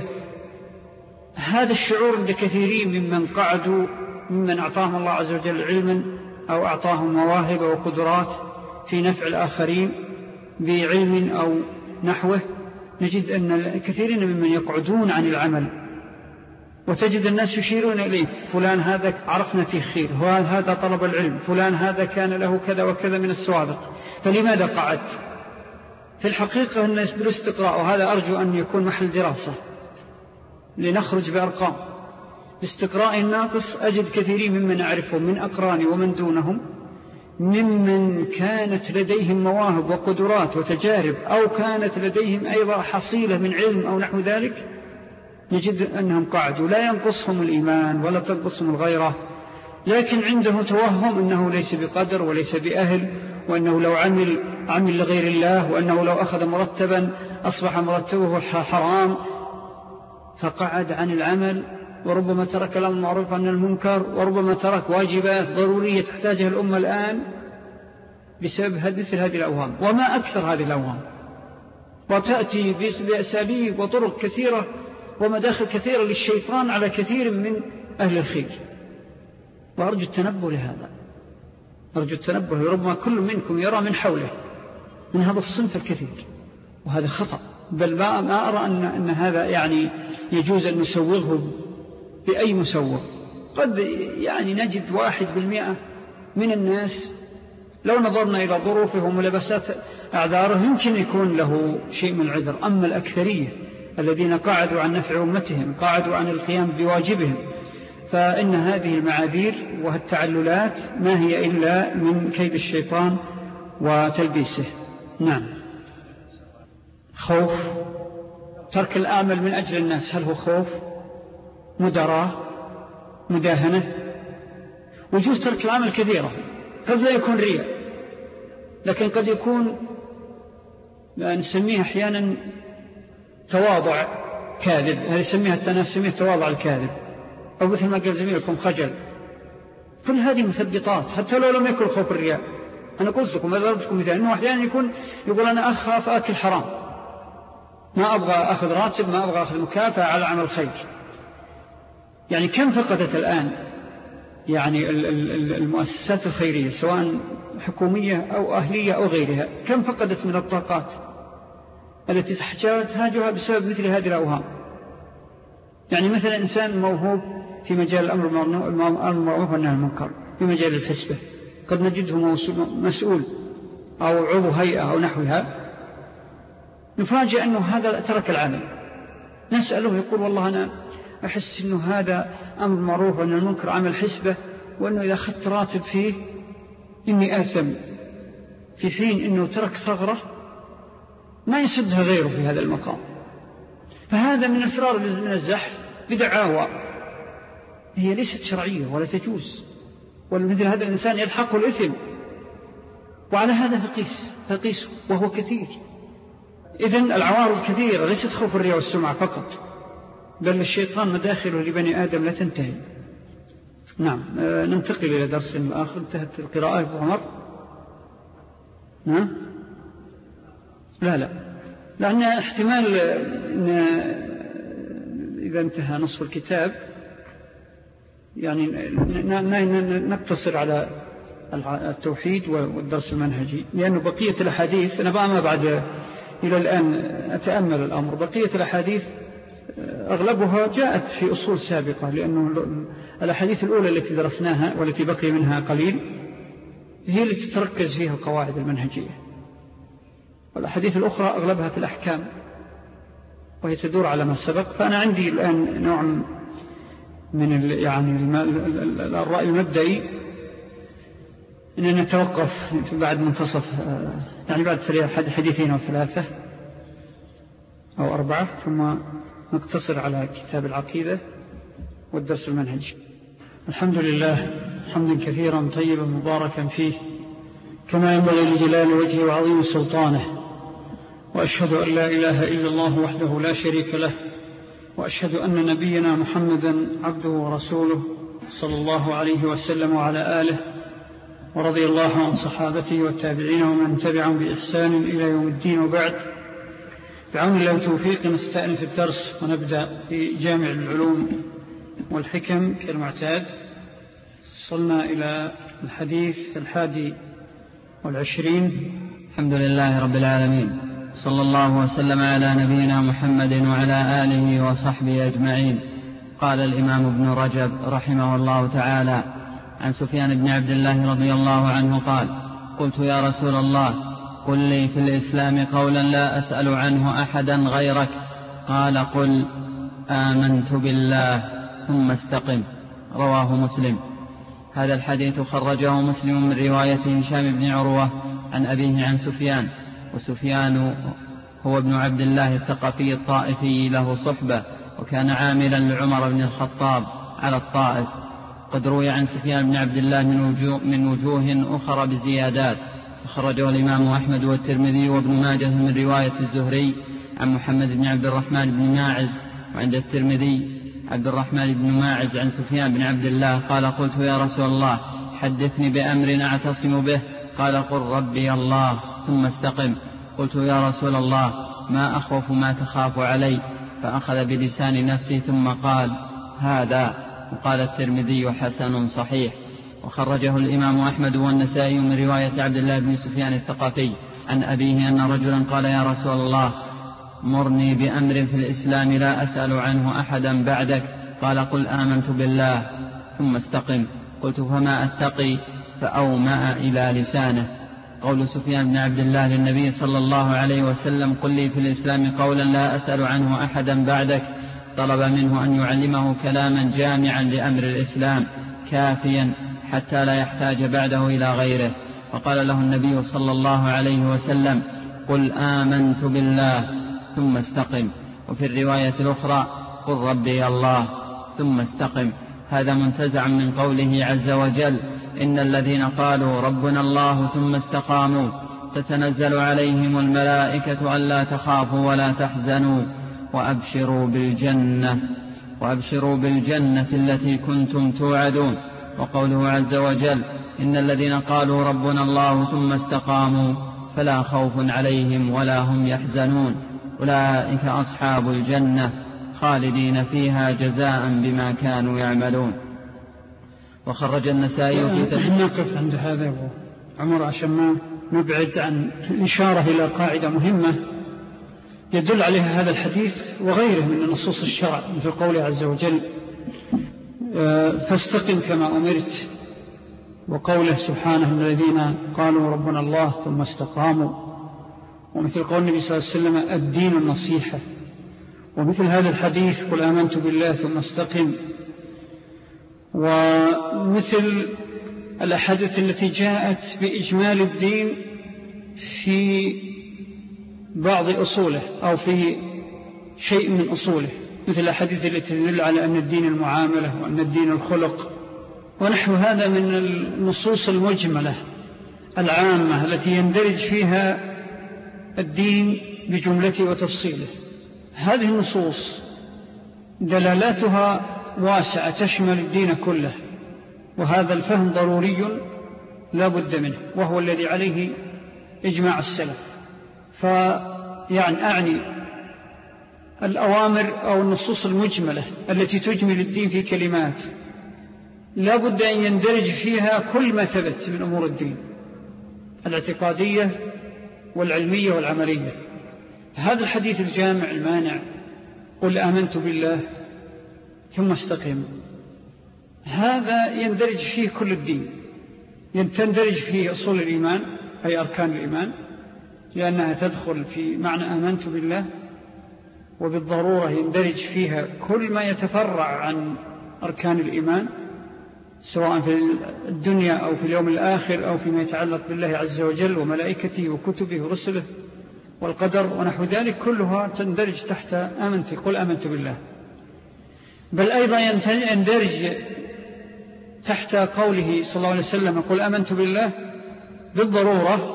هذا الشعور عند كثيرين ممن قعدوا ممن أعطاهم الله عز وجل علما أو أعطاهم مواهب وقدرات في نفع الآخرين بعلم أو نحوه، نجد أن كثيرين ممن يقعدون عن العمل، وتجد الناس يشيرون إليه: فلان هذا عرفنا فيه خير، هذا طلب العلم، فلان هذا كان له كذا وكذا من السوابق، فلماذا قعدت؟ في الحقيقة الناس بالاستقراء، وهذا أرجو أن يكون محل دراسة لنخرج بأرقام. باستقراء الناقص أجد كثيرين ممن أعرفهم من أقراني ومن دونهم ممن كانت لديهم مواهب وقدرات وتجارب، أو كانت لديهم أيضا حصيلة من علم أو نحو ذلك، نجد أنهم قعدوا، لا ينقصهم الإيمان ولا تنقصهم الغيرة، لكن عنده توهم أنه ليس بقدر وليس بأهل، وأنه لو عمل عمل لغير الله، وأنه لو أخذ مرتبا أصبح مرتبه حرام، فقعد عن العمل، وربما ترك الأمر المعروف عن المنكر، وربما ترك واجبات ضرورية تحتاجها الأمة الآن بسبب مثل هذه الأوهام. وما أكثر هذه الأوهام، وتأتي بأساليب وطرق كثيرة ومداخل كثيرة للشيطان على كثير من أهل الخير. وأرجو التنبه لهذا، أرجو التنبه. ربما كل منكم يرى من حوله من هذا الصنف الكثير، وهذا خطأ. بل ما أرى أن, أن هذا يعني يجوز أن نسوغه بأي مسوغ. قد يعني نجد واحد بالمئة من الناس لو نظرنا إلى ظروفه وملبسات أعذاره يمكن يكون له شيء من العذر. أما الأكثرية الذين قعدوا عن نفع أمتهم، قعدوا عن القيام بواجبهم، فإن هذه المعاذير والتعللات ما هي إلا من كيد الشيطان وتلبيسه. نعم. خوف ترك الآمل من أجل الناس، هل هو خوف؟ مدراء؟ مداهنة؟ وجوز ترك العمل كثيرة، قد لا يكون رياء، لكن قد يكون نسميه أحيانا تواضع كاذب، هذه نسميها التناسمية تواضع الكاذب، أو مثل ما قال زميلكم خجل. كل هذه مثبطات حتى لو لم يكن خوف الرياء. أنا قلت لكم أضرب لكم مثال، أنه أحيانا يكون يقول أنا أخاف أكل حرام، ما أبغى أخذ راتب، ما أبغى أخذ مكافأة على عمل خير. يعني كم فقدت الآن يعني المؤسسات الخيرية سواء حكومية أو أهلية أو غيرها، كم فقدت من الطاقات التي تحتاجها بسبب مثل هذه الأوهام. يعني مثلا إنسان موهوب في مجال الأمر المعروف والنهي عن المنكر، في مجال الحسبة، قد نجده مسؤول أو عضو هيئة أو نحوها، نفاجئ أنه هذا ترك العمل. نسأله يقول والله أنا أحس أنه هذا أمر معروف وأن المنكر عمل حسبة، وأنه إذا أخذت راتب فيه إني آثم، في حين أنه ترك ثغرة ما يسدها غيره في هذا المقام. فهذا من الفرار من الزحف بدعاوى هي ليست شرعية ولا تجوز، ومثل هذا الإنسان يلحقه الإثم، وعلى هذا فقيس فقيس وهو كثير. إذن العوارض كثيرة، ليست خوف الرياء والسمعة فقط، بل الشيطان مداخله لبني آدم لا تنتهي. نعم. آه ننتقل إلى درس آخر. انتهت القراءة يا عمر؟ نعم. لا لا لأن احتمال إن إذا انتهى نصف الكتاب يعني نقتصر على التوحيد والدرس المنهجي، لأنه بقية الأحاديث أنا بقى ما بعد إلى الآن أتأمل الأمر، بقية الأحاديث أغلبها جاءت في أصول سابقة، لأنه الأحاديث الأولى التي درسناها والتي بقي منها قليل هي التي تركز فيها القواعد المنهجية، والأحاديث الأخرى أغلبها في الأحكام. وهي تدور على ما سبق. فأنا عندي الآن نوع من يعني الرأي المبدئي أننا نتوقف بعد منتصف، يعني بعد حديثين أو ثلاثة أو أربعة، ثم نقتصر على كتاب العقيدة والدرس المنهج. الحمد لله حمدا كثيرا طيبا مباركا فيه كما ينبغي لجلال وجهه وعظيم سلطانه، وأشهد أن لا إله إلا الله وحده لا شريك له، وأشهد أن نبينا محمدا عبده ورسوله صلى الله عليه وسلم وعلى آله، ورضي الله عن صحابته والتابعين ومن تبعهم بإحسان إلى يوم الدين. وبعد، بعون الله وتوفيق نستأنف الدرس ونبدأ في جامع العلوم والحكم كالمعتاد. وصلنا إلى الحديث الحادي والعشرين. الحمد لله رب العالمين، صلى الله وسلم على نبينا محمد وعلى آله وصحبه أجمعين. قال الإمام ابن رجب رحمه الله تعالى عن سفيان بن عبد الله رضي الله عنه قال: قلت يا رسول الله قل لي في الإسلام قولا لا أسأل عنه أحدا غيرك. قال: قل آمنت بالله ثم استقم. رواه مسلم. هذا الحديث خرجه مسلم من رواية هشام بن عروة عن أبيه عن سفيان، وسفيان هو ابن عبد الله الثقفي الطائفي له صحبة، وكان عاملا لعمر بن الخطاب على الطائف. قد روي عن سفيان بن عبد الله من وجوه, من وجوه أخرى بزيادات، خرجه الإمام أحمد والترمذي وابن ماجه من رواية الزهري عن محمد بن عبد الرحمن بن ماعز، وعند الترمذي عبد الرحمن بن ماعز عن سفيان بن عبد الله قال: قلت يا رسول الله حدثني بأمر أعتصم به. قال: قل ربي الله ثم استقم. قلت يا رسول الله ما أخوف ما تخاف علي؟ فأخذ بلسان نفسه ثم قال: هذا. وقال الترمذي: حسن صحيح. وخرجه الإمام أحمد والنسائي من رواية عبد الله بن سفيان الثقفي عن أبيه أن رجلا قال: يا رسول الله مرني بأمر في الإسلام لا أسأل عنه أحدا بعدك. قال: قل آمنت بالله ثم استقم. قلت: فما أتقي؟ فأومأ إلى لسانه. قول سفيان بن عبد الله للنبي صلى الله عليه وسلم: قل لي في الإسلام قولا لا أسأل عنه أحدا بعدك، طلب منه أن يعلمه كلاما جامعا لأمر الإسلام كافيا حتى لا يحتاج بعده إلى غيره. فقال له النبي صلى الله عليه وسلم: قل آمنت بالله ثم استقم. وفي الرواية الأخرى: قل ربي الله ثم استقم. هذا منتزع من قوله عز وجل: إن الذين قالوا ربنا الله ثم استقاموا تتنزل عليهم الملائكة ألا تخافوا ولا تحزنوا وأبشروا بالجنة وأبشروا بالجنة التي كنتم توعدون. وقوله عز وجل: إن الذين قالوا ربنا الله ثم استقاموا فلا خوف عليهم ولا هم يحزنون أولئك أصحاب الجنة خالدين فيها جزاء بما كانوا يعملون. وخرج النسائي في تفسير. نقف عند هذا عمر عشان ما نبعد عن الإشارة إلى قاعدة مهمة يدل عليها هذا الحديث وغيره من نصوص الشرع، مثل قوله عز وجل: فاستقم كما أمرت، وقوله سبحانه: الذين قالوا ربنا الله ثم استقاموا، ومثل قول النبي صلى الله عليه وسلم: الدين النصيحة، ومثل هذا الحديث: قل آمنت بالله ثم استقم، ومثل الأحاديث التي جاءت بإجمال الدين في بعض أصوله أو في شيء من أصوله، مثل الأحاديث التي تدل على أن الدين المعاملة وأن الدين الخلق ونحو هذا من النصوص المجملة العامة التي يندرج فيها الدين بجملته وتفصيله. هذه النصوص دلالاتها واسعة تشمل الدين كله، وهذا الفهم ضروري لا بد منه، وهو الذي عليه إجماع السلف. فيعني أعني الأوامر أو النصوص المجملة التي تجمل الدين في كلمات لا بد أن يندرج فيها كل ما ثبت من أمور الدين الاعتقادية والعلمية والعملية. هذا الحديث الجامع المانع: قل آمنت بالله ثم استقم، هذا يندرج فيه كل الدين، تندرج فيه أصول الإيمان أي أركان الإيمان، لأنها تدخل في معنى آمنت بالله، وبالضرورة يندرج فيها كل ما يتفرع عن أركان الإيمان سواء في الدنيا أو في اليوم الآخر أو فيما يتعلق بالله عز وجل وملائكته وكتبه ورسله والقدر ونحو ذلك، كلها تندرج تحت آمنت قل آمنت بالله. بل أيضا يندرج تحت قوله صلى الله عليه وسلم قل آمنت بالله بالضرورة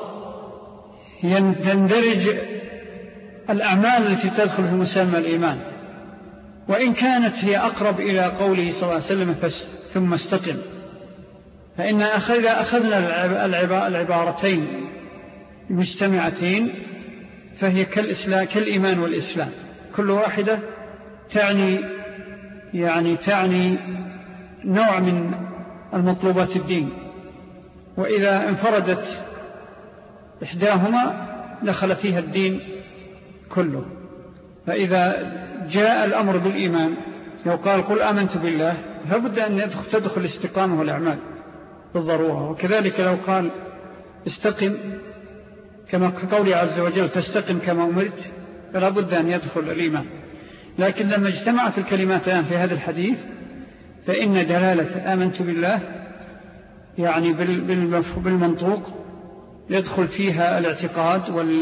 يندرج الأعمال التي تدخل في مسمى الإيمان، وإن كانت هي أقرب إلى قوله صلى الله عليه وسلم ثم استقم، فإن إذا أخذنا العبارتين المجتمعتين فهي كالإسلام كالإيمان والإسلام، كل واحدة تعني يعني تعني نوع من المطلوبات الدين، وإذا انفردت إحداهما دخل فيها الدين كله. فإذا جاء الأمر بالإيمان لو قال قل آمنت بالله لابد أن تدخل الاستقامة والأعمال بالضرورة، وكذلك لو قال استقم كما قوله عز وجل فاستقم كما أمرت فلا بد أن يدخل الإيمان. لكن لما اجتمعت الكلماتان في هذا الحديث فإن دلالة آمنت بالله يعني بالمنطوق يدخل فيها الاعتقاد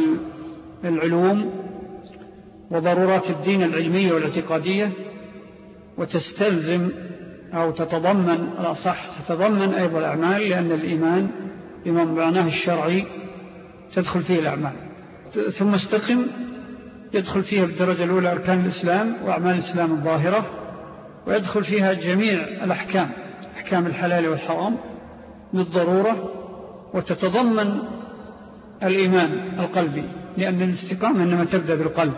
والعلوم وضرورات الدين العلمية والاعتقادية، وتستلزم أو تتضمن الأصح تتضمن أيضا الأعمال، لأن الإيمان بما معناه الشرعي تدخل فيه الأعمال. ثم استقم يدخل فيها بالدرجة الأولى أركان الإسلام وأعمال الإسلام الظاهرة، ويدخل فيها جميع الأحكام أحكام الحلال والحرام بالضرورة، وتتضمن الإيمان القلبي لأن الاستقامة إنما تبدأ بالقلب.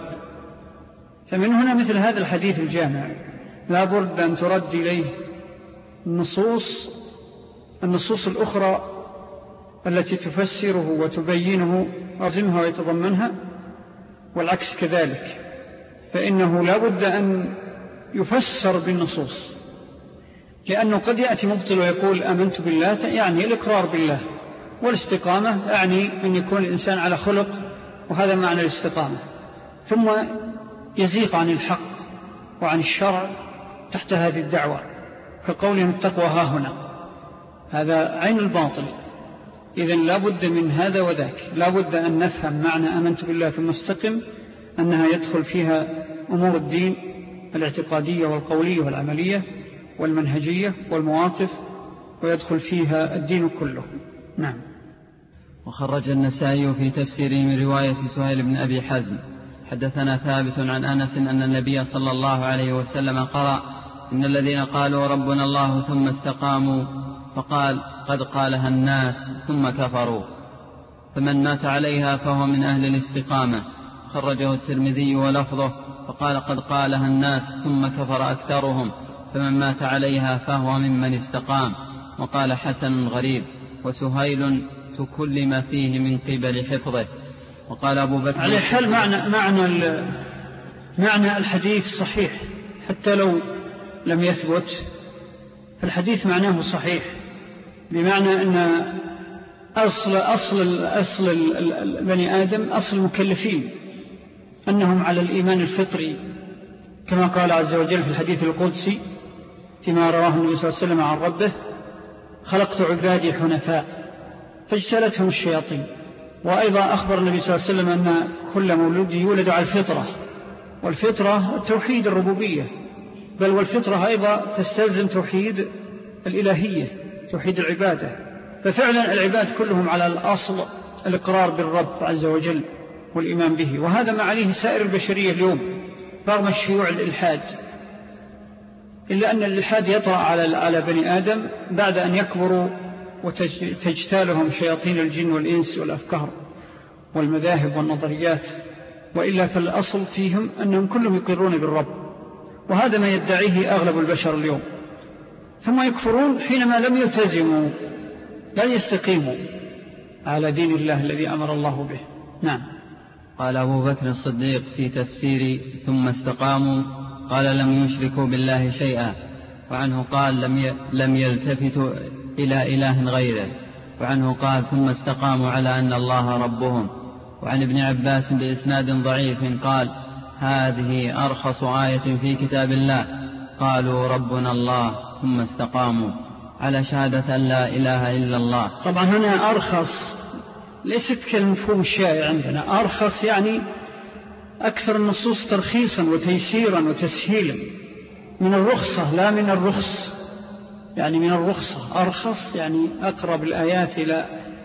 فمن هنا مثل هذا الحديث الجامع لا بد أن ترد إليه النصوص النصوص الأخرى التي تفسره وتبينه وتزمها ويتضمنها، والعكس كذلك، فإنه لا بد أن يفسر بالنصوص، لأنه قد يأتي مبطل ويقول آمنت بالله يعني الإقرار بالله، والاستقامة يعني أن يكون الإنسان على خلق، وهذا معنى الاستقامة، ثم يزيق عن الحق وعن الشرع تحت هذه الدعوة كقولهم التقوى ها هنا، هذا عين الباطل. إذن لا بد من هذا وذاك، لا بد أن نفهم معنى آمنت بالله ثم استقم أنها يدخل فيها أمور الدين الاعتقادية والقولية والعملية والمنهجية والمواقف، ويدخل فيها الدين كله. نعم. وخرج النسائي في تفسيره من رواية سهيل بن أبي حزم حدثنا ثابت عن أنس أن النبي صلى الله عليه وسلم قرأ إن الذين قالوا ربنا الله ثم استقاموا، فقال قد قالها الناس ثم كفروا، فمن مات عليها فهو من أهل الاستقامة. خرجه الترمذي ولفظه فقال قد قالها الناس ثم كفر أكثرهم، فمن مات عليها فهو ممن استقام. وقال حسن غريب، وسهيل تكلم فيه من قبل حفظه. وقال أبو بكر على حال معنى, معنى, معنى الحديث صحيح، حتى لو لم يثبت فالحديث معناه صحيح، بمعنى أن أصل, أصل, أصل بني آدم أصل المكلفين أنهم على الإيمان الفطري، كما قال عز وجل في الحديث القدسي فيما رواه النبي صلى الله عليه وسلم عن ربه خلقت عبادي حنفاء فاجتلتهم الشياطين. وأيضا أخبر النبي صلى الله عليه وسلم أن كل مولود يولد على الفطرة، والفطرة توحيد الربوبية، بل والفطرة أيضا تستلزم توحيد الإلهية توحيد العبادة. ففعلا العباد كلهم على الأصل الإقرار بالرب عز وجل والإيمان به، وهذا ما عليه سائر البشرية اليوم رغم الشيوع الإلحاد، إلا أن الإلحاد يطرأ على على بني آدم بعد أن يكبروا وتجتالهم شياطين الجن والإنس والأفكار والمذاهب والنظريات، وإلا فالأصل فيهم أنهم كلهم يقرون بالرب، وهذا ما يدعيه أغلب البشر اليوم، ثم يكفرون حينما لم يلتزموا لا يستقيموا على دين الله الذي أمر الله به. نعم. قال أبو بكر الصديق في تفسير ثم استقاموا قال لم يشركوا بالله شيئا، وعنه قال لم لم يلتفتوا إلى إله غيره، وعنه قال ثم استقاموا على أن الله ربهم. وعن ابن عباس بإسناد ضعيف قال هذه أرخص آية في كتاب الله. قالوا ربنا الله ثم استقاموا على شهادة أن لا إله إلا الله. طبعا هنا أرخص ليست كالمفهوم الشائع عندنا. أرخص يعني أكثر النصوص ترخيصا وتيسيرا وتسهيلا، من الرخصة لا من الرخص، يعني من الرخصة. أرخص يعني أقرب الآيات إلى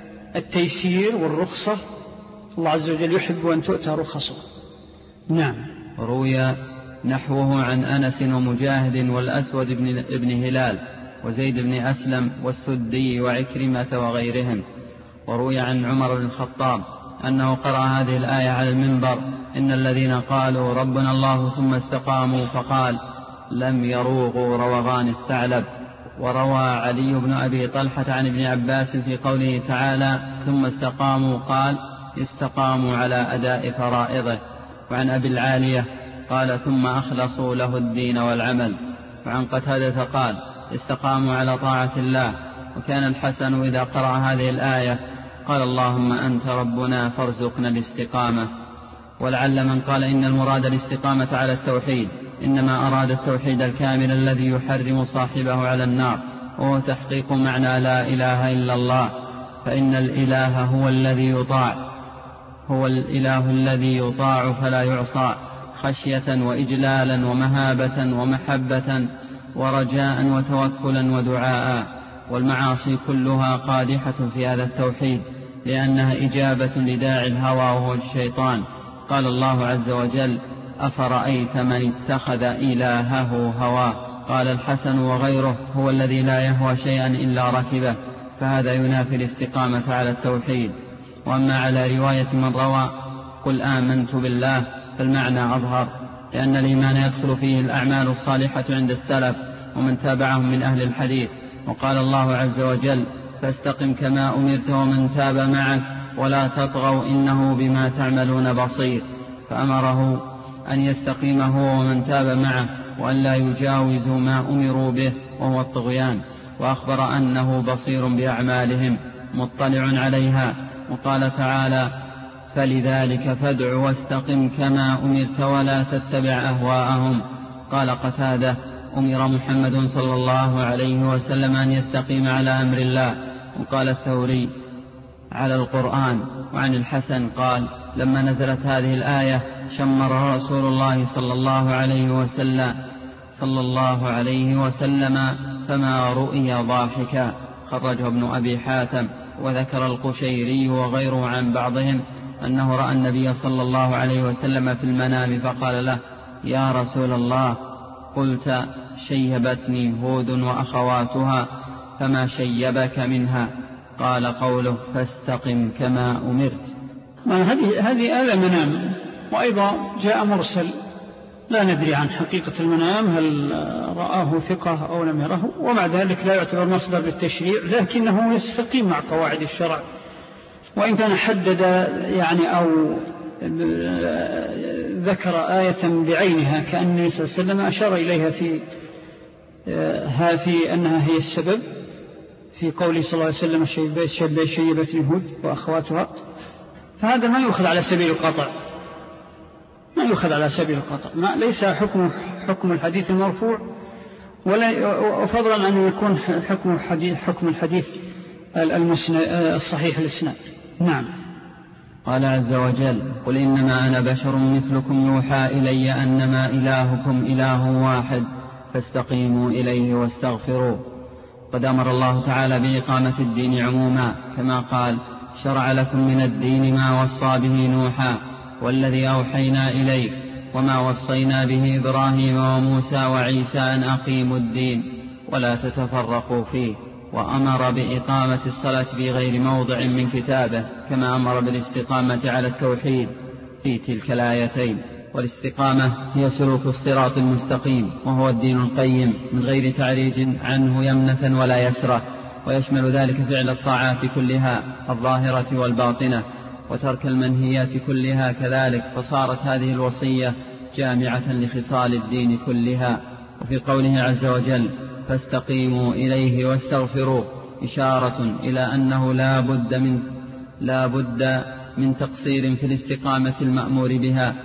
التيسير والرخصة. الله عز وجل يحب أن تؤتى رخصه. نعم. روي نحوه عن أنس ومجاهد والأسود بن هلال وزيد بن أسلم والسدي وعكرمة وغيرهم. وروي عن عمر بن الخطاب أنه قرأ هذه الآية على المنبر: إن الذين قالوا ربنا الله ثم استقاموا فقال لم يروغوا روغان الثعلب. وروى علي بن أبي طلحة عن ابن عباس في قوله تعالى ثم استقاموا قال استقاموا على أداء فرائضه. وعن أبي العالية قال ثم أخلصوا له الدين والعمل. وعن قتادة قال استقاموا على طاعة الله. وكان الحسن إذا قرأ هذه الآية قال اللهم أنت ربنا فارزقنا الاستقامة. ولعل من قال إن المراد الاستقامة على التوحيد إنما أراد التوحيد الكامل الذي يحرم صاحبه على النار، وهو تحقيق معنى لا إله إلا الله. فإن الإله هو الذي يطاع، هو الإله الذي يطاع فلا يعصى، خشية وإجلالا ومهابة ومحبة ورجاء وتوكلا ودعاء. والمعاصي كلها قادحة في هذا التوحيد لأنها إجابة لداعي الهوى وهو الشيطان. قال الله عز وجل أفرأيت من اتخذ إلهه هواه. قال الحسن وغيره هو الذي لا يهوى شيئا إلا ركبه، فهذا ينافي الاستقامة على التوحيد. وأما على رواية من روى قل آمنت بالله فالمعنى أظهر، لأن الإيمان يدخل فيه الأعمال الصالحة عند السلف ومن تابعهم من أهل الحديث. وقال الله عز وجل فاستقم كما أمرت ومن تاب معك ولا تطغوا إنه بما تعملون بصير. فأمره أن يستقيم هو ومن تاب معه وأن لا يجاوزوا ما أمروا به وهو الطغيان. وأخبر أنه بصير بأعمالهم مطلع عليها. وقال تعالى فلذلك فادع واستقم كما أمرت ولا تتبع أهواءهم. قال قتادة أمر محمد صلى الله عليه وسلم أن يستقيم على أمر الله. وقال الثوري على القرآن. وعن الحسن قال لما نزلت هذه الآية شمر رسول الله صلى الله عليه وسلم صلى الله عليه وسلم فما رؤي ضاحكا. خرجه ابن أبي حاتم. وذكر القشيري وغيره عن بعضهم أنه رأى النبي صلى الله عليه وسلم في المنام فقال له يا رسول الله قلت شيبتني هود وأخواتها فما شيبك منها؟ قال قوله فاستقم كما أمرت. هذه هذه هذا منام. وأيضا جاء مرسل لا ندري عن حقيقة المنام هل رآه ثقة أو لم يره، ومع ذلك لا يعتبر مصدر للتشريع، لكنه يستقيم مع قواعد الشرع. وإن كان حدد يعني أو ذكر آية بعينها كأن النبي صلى الله عليه وسلم أشار إليها في ها في أنها هي السبب في قوله صلى الله عليه وسلم شيبة شيبتني هود وأخواتها، فهذا ما يؤخذ على سبيل القطع، ما يؤخذ على سبيل القطع، ما ليس حكم حكم الحديث المرفوع، ولا فضلا أن يكون حكم الحديث حكم الحديث الصحيح الإسناد. نعم. قال عز وجل قل إنما أنا بشر مثلكم يوحى إلي أنما إلهكم إله واحد فاستقيموا إليه واستغفروه. قد أمر الله تعالى بإقامة الدين عموما كما قال شرع لكم من الدين ما وصى به نوحا والذي أوحينا إليك وما وصينا به إبراهيم وموسى وعيسى أن أقيموا الدين ولا تتفرقوا فيه. وأمر بإقامة الصلاة في غير موضع من كتابه كما أمر بالاستقامة على التوحيد في تلك الآيتين. والاستقامة هي سلوك الصراط المستقيم وهو الدين القيم من غير تعريج عنه يمنة ولا يسرة، ويشمل ذلك فعل الطاعات كلها الظاهرة والباطنة وترك المنهيات كلها كذلك، فصارت هذه الوصية جامعة لخصال الدين كلها. وفي قوله عز وجل فاستقيموا إليه واستغفروا إشارة إلى أنه لا بد من, لا بد من تقصير في الاستقامة المأمور بها،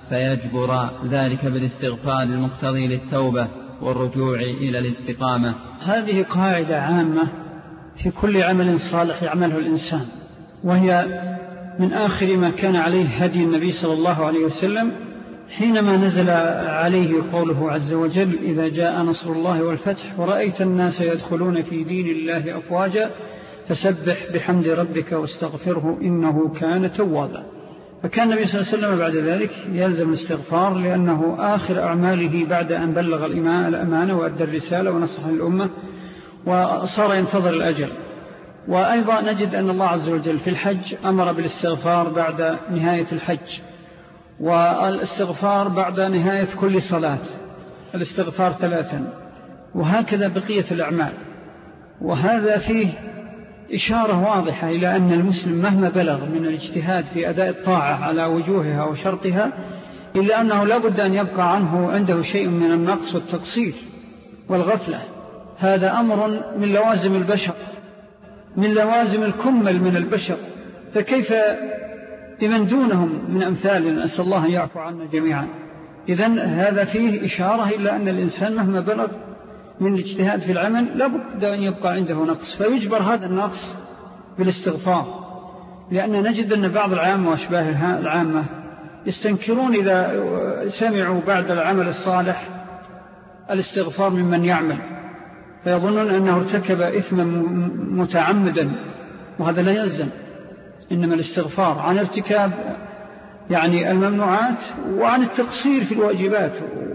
فيجبر ذلك بالاستغفار المقتضي للتوبة والرجوع إلى الاستقامة. هذه قاعدة عامة في كل عمل صالح يعمله الإنسان، وهي من آخر ما كان عليه هدي النبي صلى الله عليه وسلم حينما نزل عليه قوله عز وجل: إذا جاء نصر الله والفتح ورأيت الناس يدخلون في دين الله أفواجا فسبح بحمد ربك واستغفره إنه كان توابا. فكان النبي صلى الله عليه وسلم بعد ذلك يلزم الاستغفار، لأنه آخر أعماله بعد أن بلغ الأمانة وأدى الرسالة ونصح الأمة وصار ينتظر الأجل. وأيضا نجد أن الله عز وجل في الحج أمر بالاستغفار بعد نهاية الحج، والاستغفار بعد نهاية كل صلاة، الاستغفار ثلاثا، وهكذا بقية الأعمال. وهذا فيه إشارة واضحة إلى أن المسلم مهما بلغ من الاجتهاد في أداء الطاعة على وجوهها وشرطها، إلا أنه لا بد أن يبقى عنه عنده شيء من النقص والتقصير والغفلة. هذا أمر من لوازم البشر، من لوازم الكمل من البشر، فكيف بمن دونهم من أمثالنا؟ أسأل الله أن يعفو عنا جميعا. إذن هذا فيه إشارة إلى أن الإنسان مهما بلغ من الاجتهاد في العمل لا بد أن يبقى عنده نقص، فيجبر هذا النقص بالاستغفار. لأن نجد أن بعض العامة وأشباه العامة يستنكرون إذا سمعوا بعد العمل الصالح الاستغفار ممن يعمل، فيظنون أنه ارتكب إثما متعمدا، وهذا لا يلزم. إنما الاستغفار عن ارتكاب يعني الممنوعات وعن التقصير في الواجبات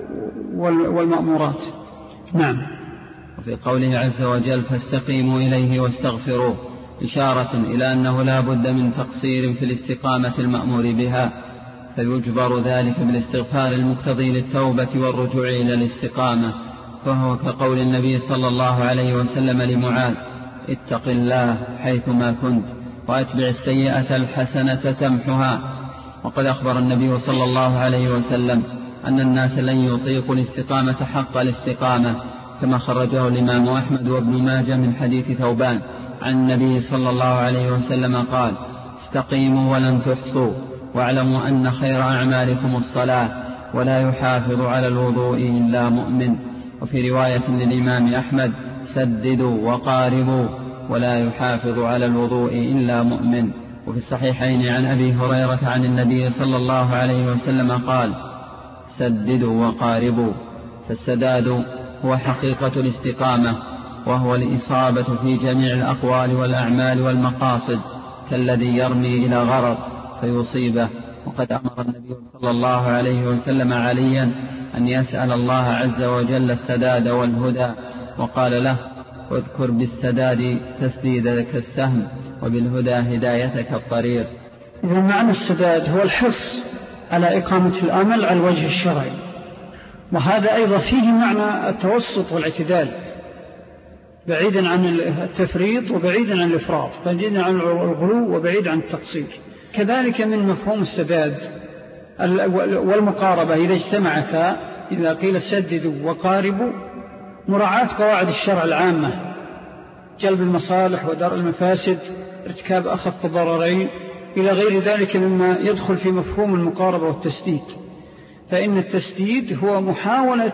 والمأمورات. نعم. وفي قوله عز وجل: فاستقيموا إليه واستغفروه، إشارة إلى أنه لا بد من تقصير في الاستقامة المأمور بها، فيجبر ذلك بالاستغفار المقتضي للتوبة والرجوع إلى الاستقامة. فهو كقول النبي صلى الله عليه وسلم لمعاذ: اتق الله حيثما كنت وأتبع السيئة الحسنة تمحها. وقد أخبر النبي صلى الله عليه وسلم أن الناس لن يطيقوا الاستقامة حق الاستقامة، كما خرجه الإمام أحمد وابن ماجه من حديث ثوبان عن النبي صلى الله عليه وسلم قال: استقيموا ولن تحصوا، واعلموا أن خير أعمالكم الصلاة، ولا يحافظ على الوضوء إلا مؤمن. وفي رواية للإمام أحمد: سددوا وقاربوا، ولا يحافظ على الوضوء إلا مؤمن. وفي الصحيحين عن أبي هريرة عن النبي صلى الله عليه وسلم قال: سددوا وقاربوا. فالسداد هو حقيقة الاستقامة، وهو الإصابة في جميع الأقوال والأعمال والمقاصد، كالذي يرمي إلى غرض فيصيبه. وقد أمر النبي صلى الله عليه وسلم عليا أن يسأل الله عز وجل السداد والهدى، وقال له: واذكر بالسداد تسديدك السهم، وبالهدى هدايتك الطريق. إذا معنى السداد هو الحرص على إقامة الأمل على الوجه الشرعي، وهذا أيضا فيه معنى التوسط والاعتدال، بعيدا عن التفريط وبعيدا عن الإفراط، بعيدا عن الغلو وبعيدا عن التقصير. كذلك من مفهوم السداد والمقاربة إذا اجتمعتا، إذا قيل سددوا وقاربوا، مراعاة قواعد الشرع العامة، جلب المصالح ودرء المفاسد، ارتكاب أخف الضررين، إلى غير ذلك مما يدخل في مفهوم المقاربة والتسديد. فإن التسديد هو محاولة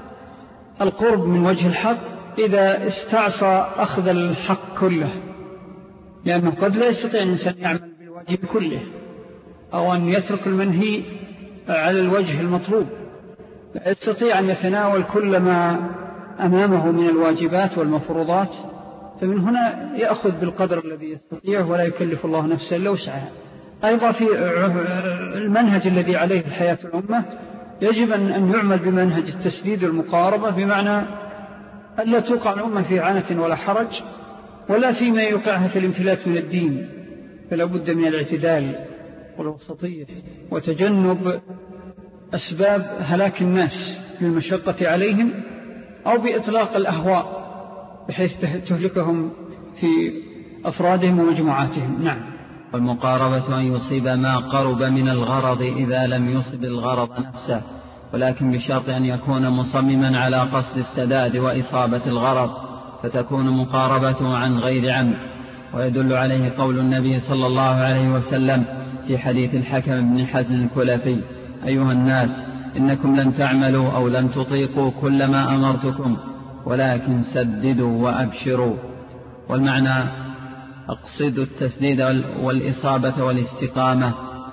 القرب من وجه الحق إذا استعصى أخذ الحق كله، لأنه قد لا يستطيع الإنسان يعمل بالواجب كله، أو أن يترك المنهي على الوجه المطلوب، لا يستطيع أن يتناول كل ما أمامه من الواجبات والمفروضات، فمن هنا يأخذ بالقدر الذي يستطيع ولا يكلف الله نفسا إلا وسعها. أيضا في المنهج الذي عليه الحياة الأمة يجب أن يعمل بمنهج التسديد والمقاربة، بمعنى أن لا توقع الأمة في عانة ولا حرج، ولا فيما يوقعها في الانفلات من الدين، فلا بد من الاعتدال والوسطية وتجنب أسباب هلاك الناس بالمشقة عليهم أو بإطلاق الأهواء بحيث تهلكهم في أفرادهم ومجموعاتهم. نعم. والمقاربة أن يصيب ما قرب من الغرض إذا لم يصب الغرض نفسه، ولكن بشرط أن يكون مصمما على قصد السداد وإصابة الغرض، فتكون مقاربته عن غير عمد. ويدل عليه قول النبي صلى الله عليه وسلم في حديث الحكم بن حزم الكلفي: أيها الناس إنكم لن تعملوا أو لن تطيقوا كل ما أمرتكم ولكن سددوا وأبشروا. والمعنى أقصدوا التسديد والإصابة والاستقامة،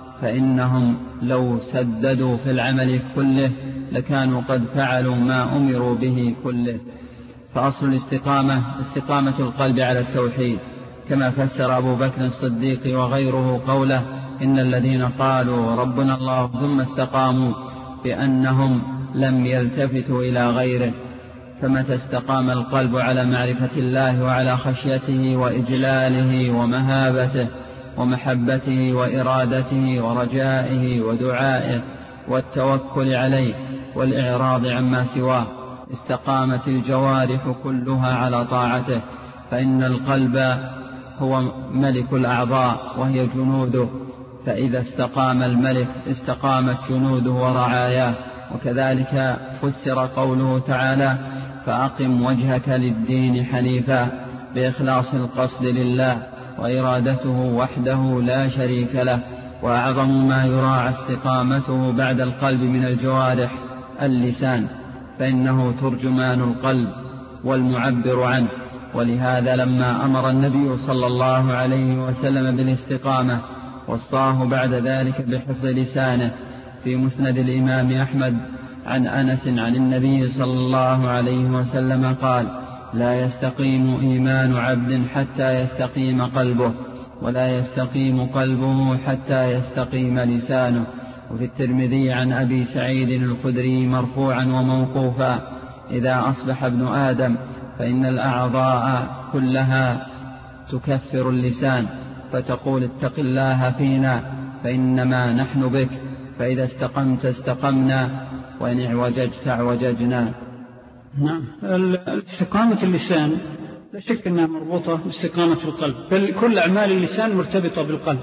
فإنهم لو سددوا في العمل كله لكانوا قد فعلوا ما أمروا به كله. فأصل الاستقامة استقامة القلب على التوحيد، كما فسر أبو بكر الصديق وغيره قوله إن الذين قالوا ربنا الله ثم استقاموا بأنهم لم يلتفتوا إلى غيره. فمتى استقام القلب على معرفة الله وعلى خشيته وإجلاله ومهابته ومحبته وإرادته ورجائه ودعائه والتوكل عليه والإعراض عما سواه، استقامت الجوارح كلها على طاعته. فإن القلب هو ملك الأعضاء وهي جنوده، فإذا استقام الملك استقامت جنوده ورعاياه. وكذلك فسر قوله تعالى فأقم وجهك للدين حنيفا، بإخلاص القصد لله وإرادته وحده لا شريك له. وأعظم ما يراعى استقامته بعد القلب من الجوارح اللسان، فإنه ترجمان القلب والمعبر عنه. ولهذا لما أمر النبي صلى الله عليه وسلم بالاستقامة وصاه بعد ذلك بحفظ لسانه. في مسند الإمام أحمد عن أنس عن النبي صلى الله عليه وسلم قال لا يستقيم إيمان عبد حتى يستقيم قلبه، ولا يستقيم قلبه حتى يستقيم لسانه. وفي الترمذي عن أبي سعيد الخدري مرفوعا وموقوفا إذا أصبح ابن آدم فإن الأعضاء كلها تكفر اللسان، فتقول اتق الله فينا فإنما نحن بك، فإذا استقمت استقمنا وإن اعوججت اعوججنا. نعم، استقامة اللسان لا شك أنها مربوطة باستقامة القلب، بل كل أعمال اللسان مرتبطة بالقلب،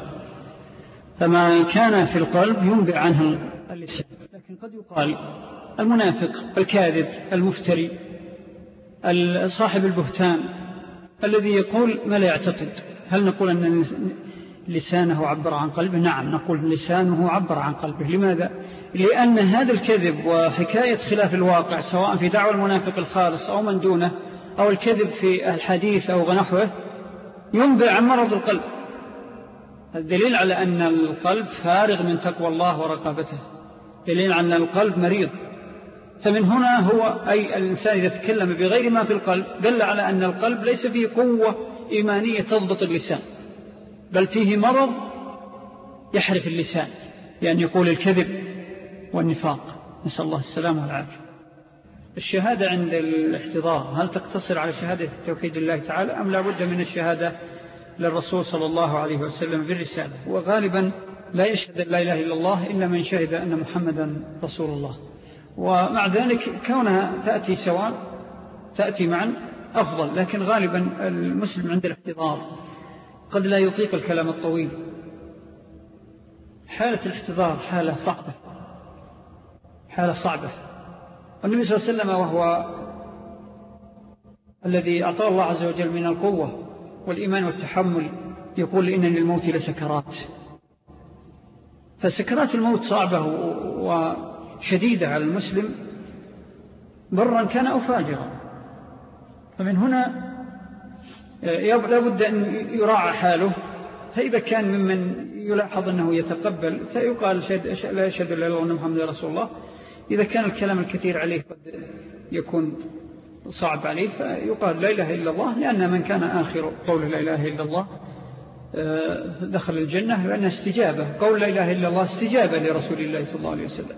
فما كان في القلب ينبع عنه اللسان. لكن قد يقال المنافق، الكاذب، المفتري، صاحب البهتان، الذي يقول ما لا يعتقد، هل نقول أن لسانه عبر عن قلبه؟ نعم، نقول لسانه عبر عن قلبه. لماذا؟ لأن هذا الكذب وحكاية خلاف الواقع سواء في دعوى المنافق الخالص أو من دونه أو الكذب في الحديث أو نحوه ينبع عن مرض القلب. الدليل على أن القلب فارغ من تقوى الله ورقابته، دليل على أن القلب مريض. فمن هنا هو أي الإنسان إذا تكلم بغير ما في القلب دل على أن القلب ليس فيه قوة إيمانية تضبط اللسان، بل فيه مرض يحرف اللسان، لأن يقول الكذب والنفاق، نسأل الله السلامة والعافية. الشهادة عند الاحتضار هل تقتصر على شهادة توحيد الله تعالى أم لا بد من الشهادة للرسول صلى الله عليه وسلم بالرسالة؟ وغالبا لا يشهد لا إله إلا الله إلا من شهد أن محمدا رسول الله، ومع ذلك كونها تأتي سواء تأتي معا أفضل. لكن غالبا المسلم عند الاحتضار قد لا يطيق الكلام الطويل. حالة الاحتضار حالة صعبة، حالة صعبة. والنبي صلى الله عليه وسلم وهو الذي أعطاه الله عز وجل من القوة والإيمان والتحمل يقول إن للموت لسكرات، فسكرات الموت صعبة وشديدة على المسلم برا كان أو فاجرا. فمن هنا لا بد أن يراعى حاله، فإذا كان ممن يلاحظ أنه يتقبل فيقال لا يشهد إلا الله وأن محمد رسول الله. إذا كان الكلام الكثير عليه قد يكون صعب عليه فيقال لا إله إلا الله، لأن من كان آخر قول لا إله إلا الله دخل الجنة، لأنها استجابة. قول لا إله إلا الله استجابة لرسول الله صلى الله عليه وسلم.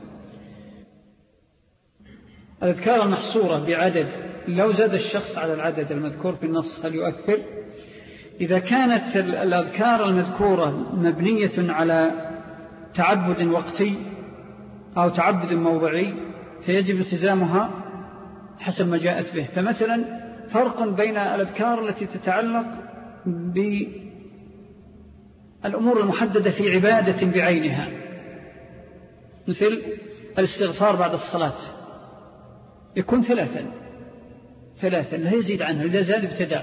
الأذكار المحصورة بعدد لو زاد الشخص على العدد المذكور في النص هل يؤثر؟ إذا كانت الأذكار المذكورة مبنية على تعبد وقتي أو تعبد موضعي فيجب التزامها حسب ما جاءت به. فمثلا فرق بين الأذكار التي تتعلق بالأمور المحددة في عبادة بعينها، مثل الاستغفار بعد الصلاة يكون ثلاثا ثلاثا لا يزيد عنه، إذا زاد ابتدأ.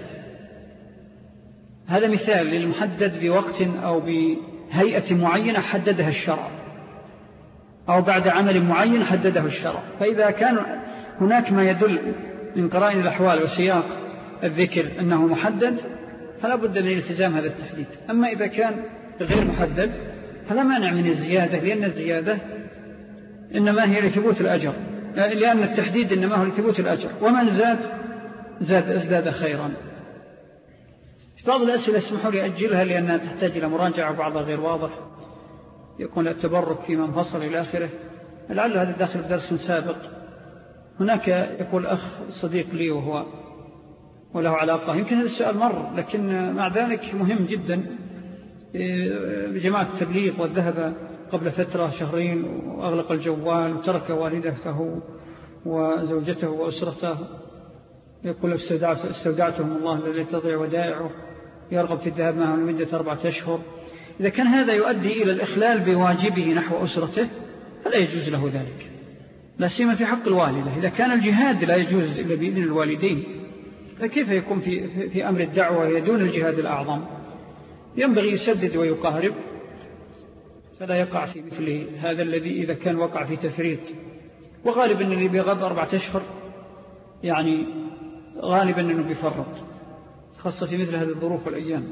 هذا مثال للمحدد بوقت أو بهيئة معينة حددها الشرع. أو بعد عمل معين حدده الشرع. فإذا كان هناك ما يدل من قرائن الأحوال وسياق الذكر أنه محدد فلا بد من التزام هذا التحديد. أما إذا كان غير محدد فلا مانع من الزيادة، لأن الزيادة إنما هي لثبوت الأجر، لأن التحديد إنما هو لثبوت الأجر، ومن زاد زاد ازداد خيرا. في بعض الأسئلة اسمحوا لي أجلها لأنها تحتاج إلى مراجعة وبعضها غير واضح، يكون التبرك فيما انفصل إلى آخره. لعل هذا داخل بدرس سابق. هناك يقول أخ صديق لي وهو وله علاقة، يمكن هذا السؤال مر، لكن مع ذلك مهم جدا، بجماعة التبليغ، والذهب قبل فترة شهرين وأغلق الجوال وترك والدته وزوجته وأسرته. يقول استودعتهم الله الذي تضيع ودائعه، يرغب في الذهاب معهم لمدة أربعة أشهر. إذا كان هذا يؤدي إلى الإخلال بواجبه نحو أسرته فلا يجوز له ذلك، لا سيما في حق الوالدة. إذا كان الجهاد لا يجوز إلا بإذن الوالدين، فكيف يكون في, في أمر الدعوة يدون الجهاد الأعظم؟ ينبغي يسدد ويقارب، فلا يقع في مثل هذا الذي إذا كان وقع في تفريط. وغالبا اللي بيغض أربعة أشهر يعني غالبا أنه بيفرط، خاصة في مثل هذه الظروف والأيام.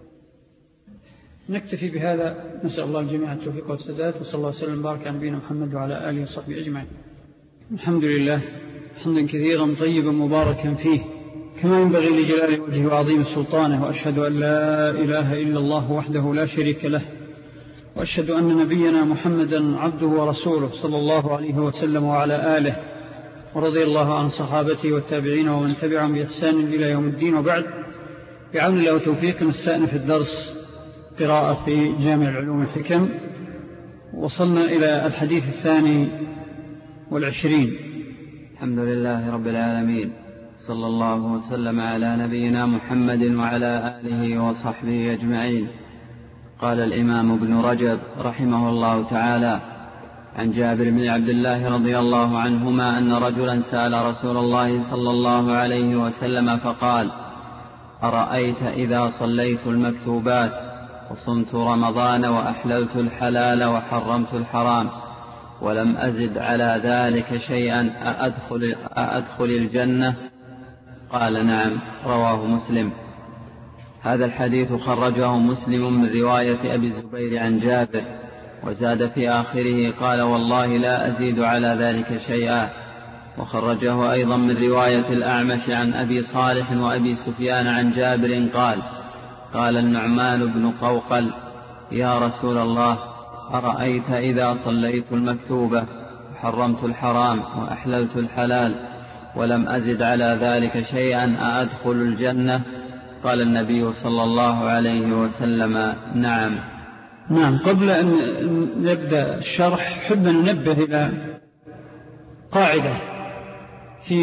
نكتفي بهذا، نسأل الله الجميع التوفيق والسداد، وصلى الله وسلم بارك على نبينا محمد وعلى آله وصحبه أجمعين. الحمد لله حمدا كثيرا طيبا مباركا فيه كما ينبغي لجلال وجهه وعظيم سلطانه، وأشهد أن لا إله إلا الله وحده لا شريك له، وأشهد أن نبينا محمدا عبده ورسوله صلى الله عليه وسلم وعلى آله، ورضي الله عن صحابته والتابعين ومن تبعهم بإحسان إلى يوم الدين. وبعد، بعون الله وتوفيق نستأنف الدرس قراءة في جامع العلوم الحكم. وصلنا إلى الحديث الثاني والعشرين. الحمد لله رب العالمين، صلى الله وسلم على نبينا محمد وعلى آله وصحبه أجمعين. قال الإمام ابن رجب رحمه الله تعالى عن جابر بن عبد الله رضي الله عنهما أن رجلا سأل رسول الله صلى الله عليه وسلم فقال: أرأيت إذا صليت المكتوبات وصمت رمضان وأحللت الحلال وحرمت الحرام ولم أزد على ذلك شيئا أأدخل, أأدخل الجنة؟ قال: نعم. رواه مسلم. هذا الحديث خرجه مسلم من رواية أبي الزبير عن جابر، وزاد في آخره: قال: والله لا أزيد على ذلك شيئا. وخرجه أيضا من رواية الأعمش عن أبي صالح وأبي سفيان عن جابر قال: قال النعمان بن قوقل: يا رسول الله، أرأيت إذا صليت المكتوبة وحرمت الحرام وأحللت الحلال ولم أزد على ذلك شيئا أأدخل الجنة؟ قال النبي صلى الله عليه وسلم: نعم. نعم. قبل أن نبدأ الشرح حب ننبه إلى قاعدة في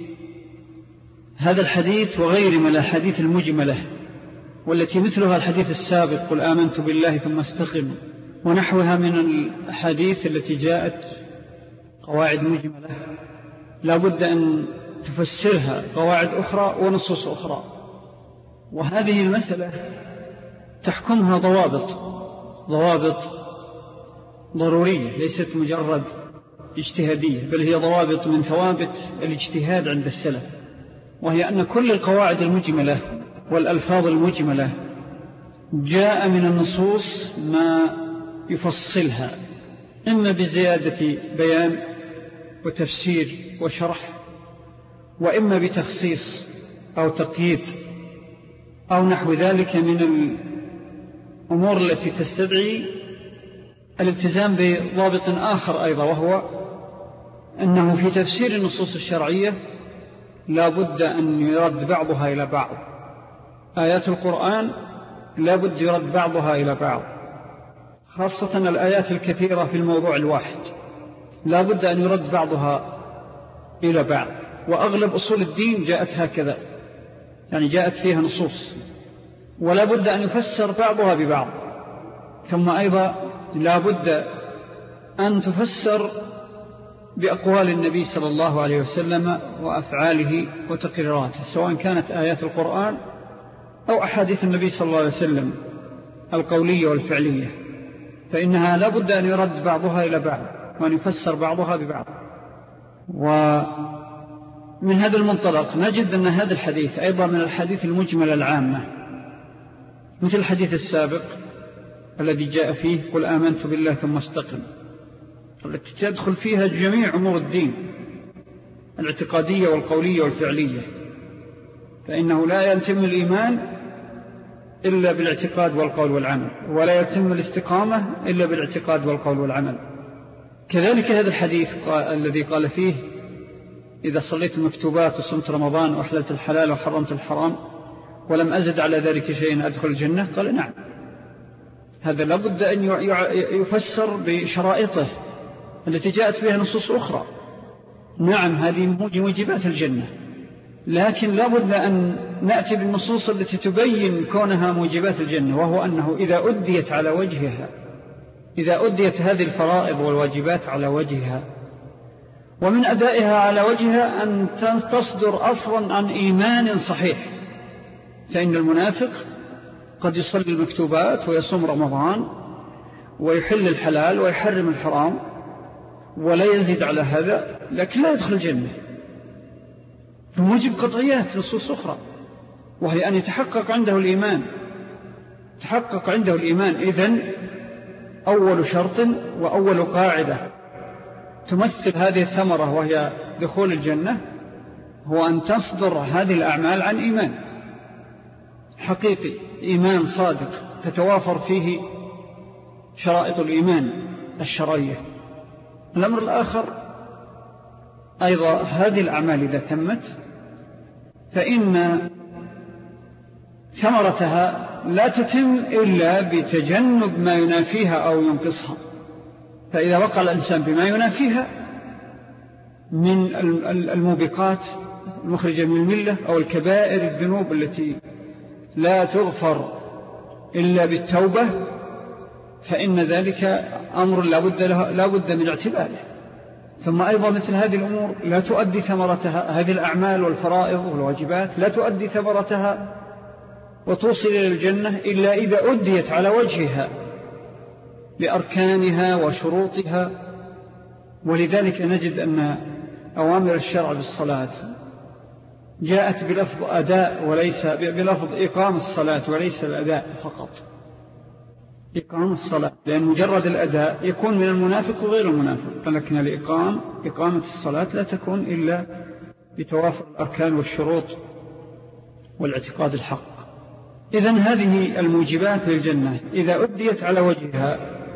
هذا الحديث وغير من الحديث المجملة، والتي مثلها الحديث السابق: قل آمنت بالله ثم استقم، ونحوها من الحديث التي جاءت قواعد مجملة لا بد أن تفسرها قواعد أخرى ونصوص أخرى. وهذه المسألة تحكمها ضوابط ضوابط ضرورية، ليست مجرد اجتهادية، بل هي ضوابط من ثوابت الاجتهاد عند السلف، وهي أن كل القواعد المجملة والألفاظ المجملة جاء من النصوص ما يفصلها، إما بزيادة بيان وتفسير وشرح، وإما بتخصيص أو تقييد أو نحو ذلك من الأمور التي تستدعي الالتزام بضابط آخر أيضا، وهو أنه في تفسير النصوص الشرعية لا بد أن يرد بعضها إلى بعض. آيات القرآن لا بد يرد بعضها إلى بعض، خاصة الآيات الكثيرة في الموضوع الواحد لا بد أن يرد بعضها إلى بعض. وأغلب أصول الدين جاءت هكذا، يعني جاءت فيها نصوص ولا بد أن يفسر بعضها ببعض. ثم أيضا لا بد أن تفسر بأقوال النبي صلى الله عليه وسلم وأفعاله وتقريراته، سواء كانت آيات القرآن أو أحاديث النبي صلى الله عليه وسلم القولية والفعلية، فإنها لا بد أن يرد بعضها إلى بعض. وأن يفسر بعضها ببعض. ومن هذا المنطلق نجد أن هذا الحديث أيضا من الحديث المجمل العامة، مثل الحديث السابق الذي جاء فيه قل آمنت بالله ثم استقم، التي تدخل فيها جميع أمور الدين الاعتقادية والقولية والفعلية، فإنه لا يتم الإيمان إلا بالاعتقاد والقول والعمل، ولا يتم الاستقامة إلا بالاعتقاد والقول والعمل. كذلك هذا الحديث الذي قال فيه إذا صليت المكتوبات وصمت رمضان وأحللت الحلال وحرمت الحرام ولم أزد على ذلك شيء أدخل الجنة، قال نعم، هذا لابد أن يفسر بشرائطه التي جاءت بها نصوص أخرى. نعم هذه موجبات الجنة، لكن لابد أن نأتي بالنصوص التي تبين كونها موجبات الجنة، وهو أنه إذا أديت على وجهها، إذا أديت هذه الفرائض والواجبات على وجهها، ومن أدائها على وجهها أن تصدر أصلا عن إيمان صحيح. فإن المنافق قد يصلي المكتوبات ويصوم رمضان ويحل الحلال ويحرم الحرام ولا يزيد على هذا، لكن لا يدخل الجنة بموجب قطعيات نصوص أخرى، وهي أن يتحقق عنده الإيمان. تحقق عنده الإيمان إذن أول شرط وأول قاعدة تمثل هذه الثمرة وهي دخول الجنة هو أن تصدر هذه الأعمال عن إيمان حقيقي، إيمان صادق تتوافر فيه شرائط الإيمان الشرعية. الأمر الآخر أيضا هذه الأعمال إذا تمت فإن ثمرتها لا تتم إلا بتجنب ما ينافيها أو ينقصها. فإذا وقع الإنسان بما ينافيها من الموبقات المخرجة من الملة أو الكبائر الذنوب التي لا تغفر إلا بالتوبة، فإن ذلك أمر لا بد, لا بد من اعتباره. ثم أيضا مثل هذه الأمور لا تؤدي ثمرتها، هذه الأعمال والفرائض والواجبات لا تؤدي ثمرتها وتوصل إلى الجنة إلا إذا أديت على وجهها لأركانها وشروطها. ولذلك نجد أن أوامر الشرع بالصلاة جاءت بلفظ أداء وليس بلفظ إقام الصلاة وليس الأداء فقط، إقام الصلاة، لأن مجرد الأداء يكون من المنافق وغير المنافق، لكن الإقام إقامة الصلاة لا تكون إلا بتوافر الأركان والشروط والاعتقاد الحق. إذن هذه الموجبات للجنة إذا أديت على وجهها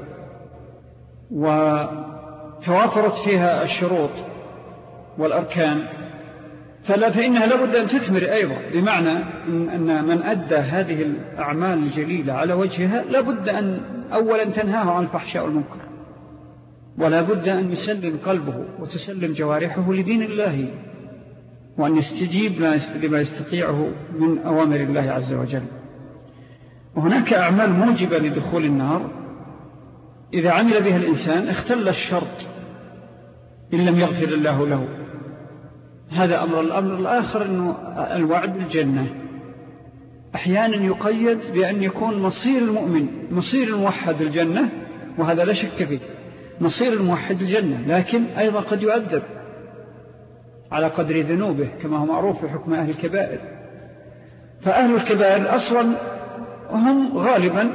وتوافرت فيها الشروط والأركان فلا فإنها لابد أن تثمر أيضا، بمعنى أن من أدى هذه الأعمال الجليلة على وجهها لابد أن أولا تنهاه عن الفحشاء والمنكر، ولا بد أن يسلم قلبه وتسلم جوارحه لدين الله، وأن يستجيب لما يستطيعه من أوامر الله عز وجل. وهناك أعمال موجبة لدخول النار إذا عمل بها الإنسان اختل الشرط إن لم يغفر الله له. هذا أمر. الأمر الآخر أنه الوعد بالجنة أحيانا يقيد بأن يكون مصير المؤمن مصير الموحد الجنة، وهذا لا شك فيه، مصير الموحد الجنة، لكن أيضا قد يؤدب على قدر ذنوبه كما هو معروف في حكم أهل الكبائر. فأهل الكبائر أصلا هم غالبا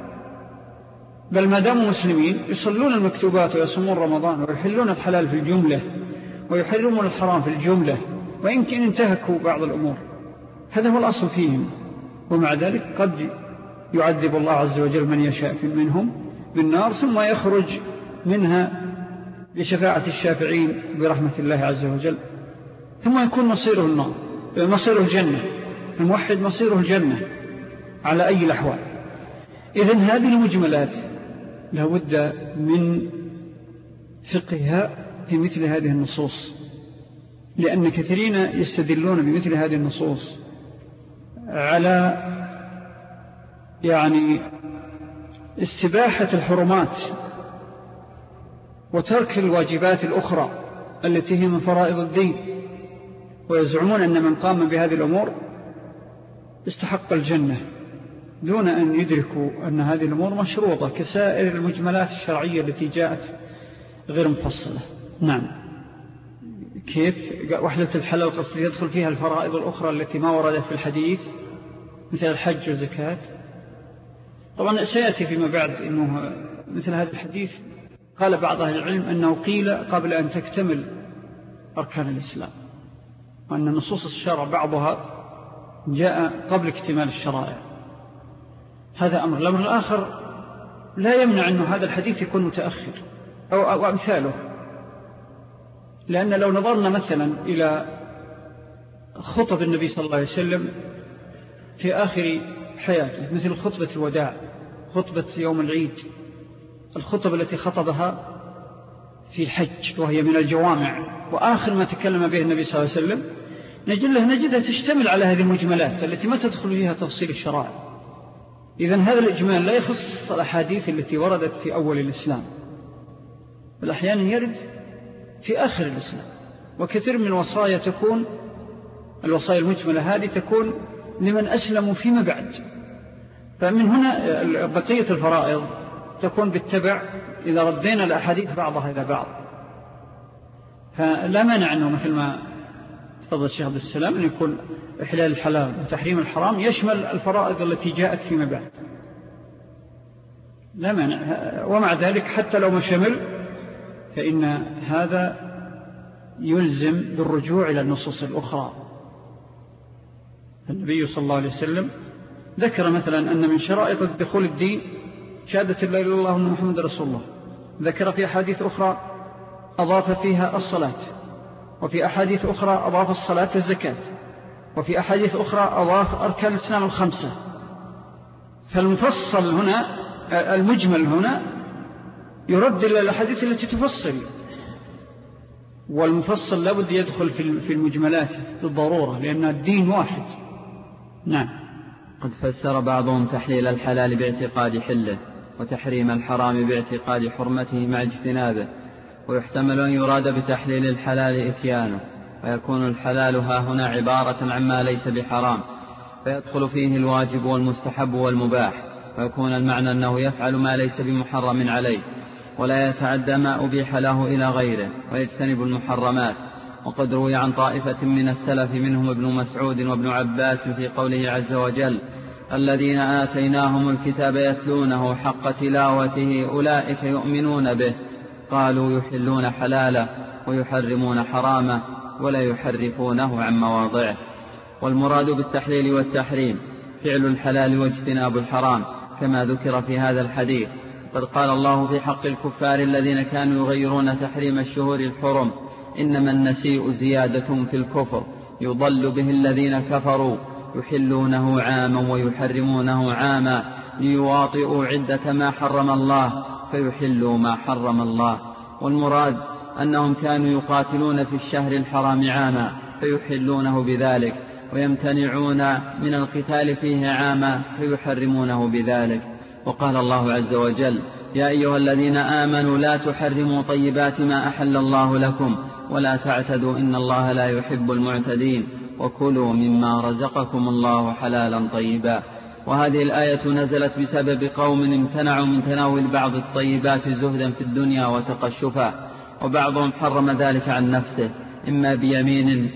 بل ما داموا مسلمين يصلون المكتوبات ويصومون رمضان ويحلون الحلال في الجملة ويحرمون الحرام في الجملة، وإن كان انتهكوا بعض الأمور، هذا هو الأصل فيهم. ومع ذلك قد يعذب الله عز وجل من يشاء منهم بالنار ثم يخرج منها بشفاعة الشافعين برحمة الله عز وجل، ثم يكون مصيره النار، مصيره الجنة، الموحد مصيره الجنة على أي الأحوال. إذن هذه المجملات لابد من فقهها في مثل هذه النصوص، لأن كثيرين يستدلون بمثل هذه النصوص على يعني استباحة الحرمات وترك الواجبات الأخرى التي هي من فرائض الدين، ويزعمون أن من قام بهذه الأمور استحق الجنة دون أن يدركوا أن هذه الأمور مشروطة كسائر المجملات الشرعية التي جاءت غير مفصلة. نعم. كيف؟ وحدة الحلال قصد يدخل فيها الفرائض الأخرى التي ما وردت في الحديث مثل الحج والزكاة. طبعا سيأتي فيما بعد أنه مثل هذا الحديث قال بعض أهل العلم أنه قيل قبل أن تكتمل أركان الإسلام، وأن نصوص الشرع بعضها جاء قبل اكتمال الشرائع. هذا أمر. الأمر الآخر لا يمنع أن هذا الحديث يكون متأخر أو, أو أمثاله، لأن لو نظرنا مثلا إلى خطب النبي صلى الله عليه وسلم في آخر حياته مثل خطبة الوداع، خطبة يوم العيد، الخطب التي خطبها في الحج وهي من الجوامع، وآخر ما تكلم به النبي صلى الله عليه وسلم نجده نجدها تشتمل على هذه المجملات التي ما تدخل فيها تفصيل الشرائع. إذن هذا الإجمال لا يخص الأحاديث التي وردت في أول الإسلام، بل أحيانا يرد في آخر الإسلام. وكثير من الوصايا تكون الوصايا المجملة هذه تكون لمن أسلموا فيما بعد. فمن هنا بقية الفرائض تكون بالتبع إذا ردينا الأحاديث بعضها إلى بعض. فلا مانع أنه مثل ما تفضل الشيخ عبد السلام أن يكون إحلال الحلال وتحريم الحرام يشمل الفرائض التي جاءت فيما بعد، لا مانع. ومع ذلك حتى لو ما شمل فإن هذا يلزم بالرجوع إلى النصوص الأخرى. النبي صلى الله عليه وسلم ذكر مثلا أن من شرائط الدخول الدين شهادة لا إله إلا الله وأن محمد رسول الله. ذكر في أحاديث أخرى أضاف فيها الصلاة، وفي أحاديث أخرى أضاف الصلاة والزكاة، وفي أحاديث أخرى أضاف أركان الإسلام الخمسة. فالمفصل هنا المجمل هنا يرد إلى الأحاديث التي تفصل، والمفصل لابد يدخل في المجملات بالضرورة لأن الدين واحد. نعم. قد فسر بعضهم تحليل الحلال باعتقاد حله وتحريم الحرام باعتقاد حرمته مع اجتنابه، ويحتمل أن يراد بتحليل الحلال إتيانه، ويكون الحلال ها هنا عبارة عما ليس بحرام، فيدخل فيه الواجب والمستحب والمباح، ويكون المعنى أنه يفعل ما ليس بمحرم عليه، ولا يتعدى ما أبيح له إلى غيره، ويجتنب المحرمات. وقد روي عن طائفة من السلف منهم ابن مسعود وابن عباس في قوله عز وجل: الذين آتيناهم الكتاب يتلونه حق تلاوته أولئك يؤمنون به، قالوا يحلون حلاله ويحرمون حرامه ولا يحرفونه عن مواضعه. والمراد بالتحليل والتحريم فعل الحلال واجتناب الحرام كما ذكر في هذا الحديث. قد قال الله في حق الكفار الذين كانوا يغيرون تحريم الشهور الحرم: إنما النسيء زيادة في الكفر يضل به الذين كفروا يحلونه عاما ويحرمونه عاما ليواطئوا عدة ما حرم الله فيحلوا ما حرم الله. والمراد أنهم كانوا يقاتلون في الشهر الحرام عاما فيحلونه بذلك، ويمتنعون من القتال فيه عاما فيحرمونه بذلك. وقال الله عز وجل: يا أيها الذين آمنوا لا تحرموا طيبات ما أحل الله لكم ولا تعتدوا إن الله لا يحب المعتدين وكلوا مما رزقكم الله حلالا طيبا. وهذه الآية نزلت بسبب قوم امتنعوا من تناول بعض الطيبات زهدا في الدنيا وتقشفا، وبعضهم حرم ذلك عن نفسه إما بيمين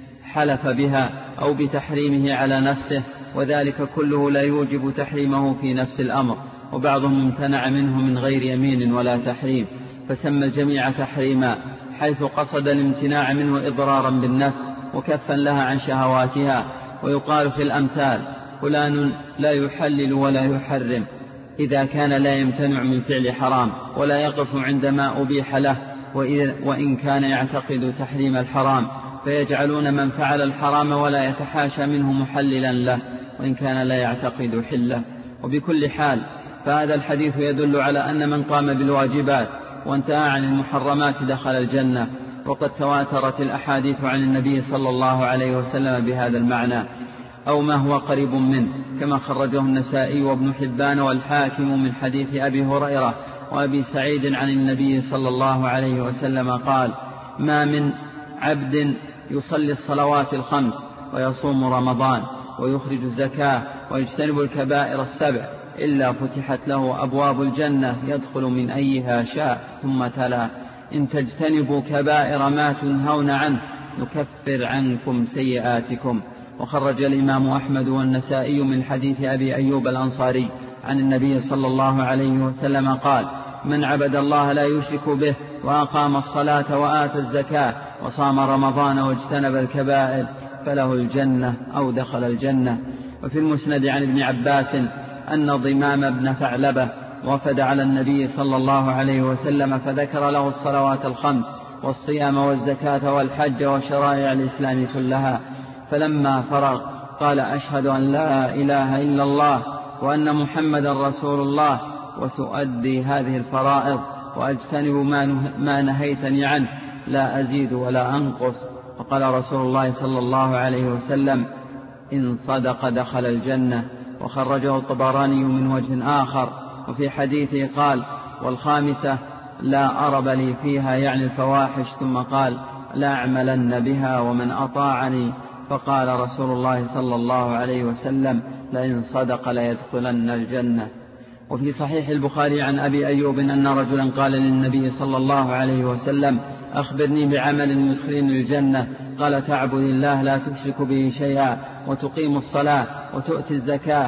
حلف بها أو بتحريمه على نفسه، وذلك كله لا يوجب تحريمه في نفس الأمر. وبعضهم امتنع منه من غير يمين ولا تحريم، فسمى الجميع تحريما، حيث قصد الامتناع منه إضرارا بالنفس وكفا لها عن شهواتها. ويقال في الأمثال: فلان لا يحلل ولا يحرم إذا كان لا يمتنع من فعل حرام ولا يقف عندما أبيح له، وإن كان يعتقد تحريم الحرام، فيجعلون من فعل الحرام ولا يتحاشى منه محللا له وإن كان لا يعتقد حله. وبكل حال فهذا الحديث يدل على أن من قام بالواجبات وانتهى عن المحرمات دخل الجنة، وقد تواترت الأحاديث عن النبي صلى الله عليه وسلم بهذا المعنى أو ما هو قريب منه، كما خرجه النسائي وابن حبان والحاكم من حديث أبي هريرة وأبي سعيد عن النبي صلى الله عليه وسلم قال: ما من عبد يصلي الصلوات الخمس ويصوم رمضان ويخرج الزكاة ويجتنب الكبائر السبع إلا فتحت له أبواب الجنة يدخل من أيها شاء، ثم تلا: إن تجتنبوا كبائر ما تنهون عنه نكفر عنكم سيئاتكم. وخرج الإمام أحمد والنسائي من حديث أبي أيوب الأنصاري عن النبي صلى الله عليه وسلم قال: من عبد الله لا يشرك به وأقام الصلاة وآتى الزكاة وصام رمضان واجتنب الكبائر فله الجنة أو دخل الجنة. وفي المسند عن ابن عباس أن ضمام بن ثعلبة وفد على النبي صلى الله عليه وسلم فذكر له الصلوات الخمس والصيام والزكاة والحج وشرائع الإسلام كلها، فلما فرغ قال: أشهد أن لا إله إلا الله وأن محمدا رسول الله وسؤدي هذه الفرائض وأجتنب ما نهيتني عنه لا أزيد ولا أنقص. وقال رسول الله صلى الله عليه وسلم: إن صدق دخل الجنة. وخرجه الطبراني من وجه آخر. وفي حديثه قال: والخامسة لا أرب لي فيها يعني الفواحش، ثم قال: لا أعملن بها ومن أطاعني. فقال رسول الله صلى الله عليه وسلم: لئن صدق ليدخلن الجنة. وفي صحيح البخاري عن أبي أيوب أن رجلا قال للنبي صلى الله عليه وسلم: أخبرني بعمل يدخلني الجنة. قال: تعبد الله لا تشرك به شيئا وتقيم الصلاة وتؤتي الزكاة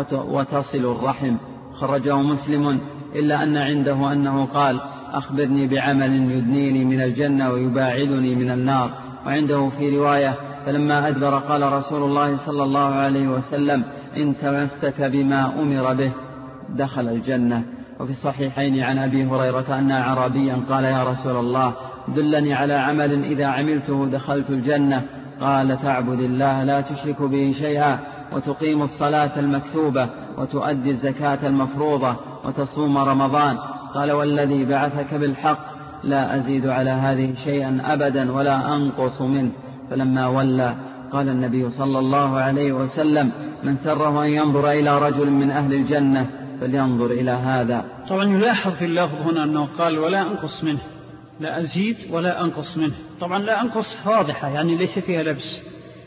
وتصل الرحم. خرجه مسلم إلا أن عنده أنه قال: أخبرني بعمل يدنيني من الجنة ويباعدني من النار. وعنده في رواية: فلما أدبر قال رسول الله صلى الله عليه وسلم: إن تمسك بما أمر به دخل الجنة. وفي الصحيحين عن أبي هريرة أن أعرابيا قال: يا رسول الله دلني على عمل إذا عملته دخلت الجنة. قال: تعبد الله لا تشرك به شيئا وتقيم الصلاة المكتوبة وتؤدي الزكاة المفروضة وتصوم رمضان. قال: والذي بعثك بالحق لا أزيد على هذه شيئا أبدا ولا أنقص منه. فلما ولى قال النبي صلى الله عليه وسلم: من سره أن ينظر إلى رجل من أهل الجنة فلينظر إلى هذا. طبعا يلاحظ في اللفظ هنا أنه قال: ولا أنقص منه، لا أزيد ولا أنقص منه. طبعا لا أنقص واضحة، يعني ليس فيها لبس،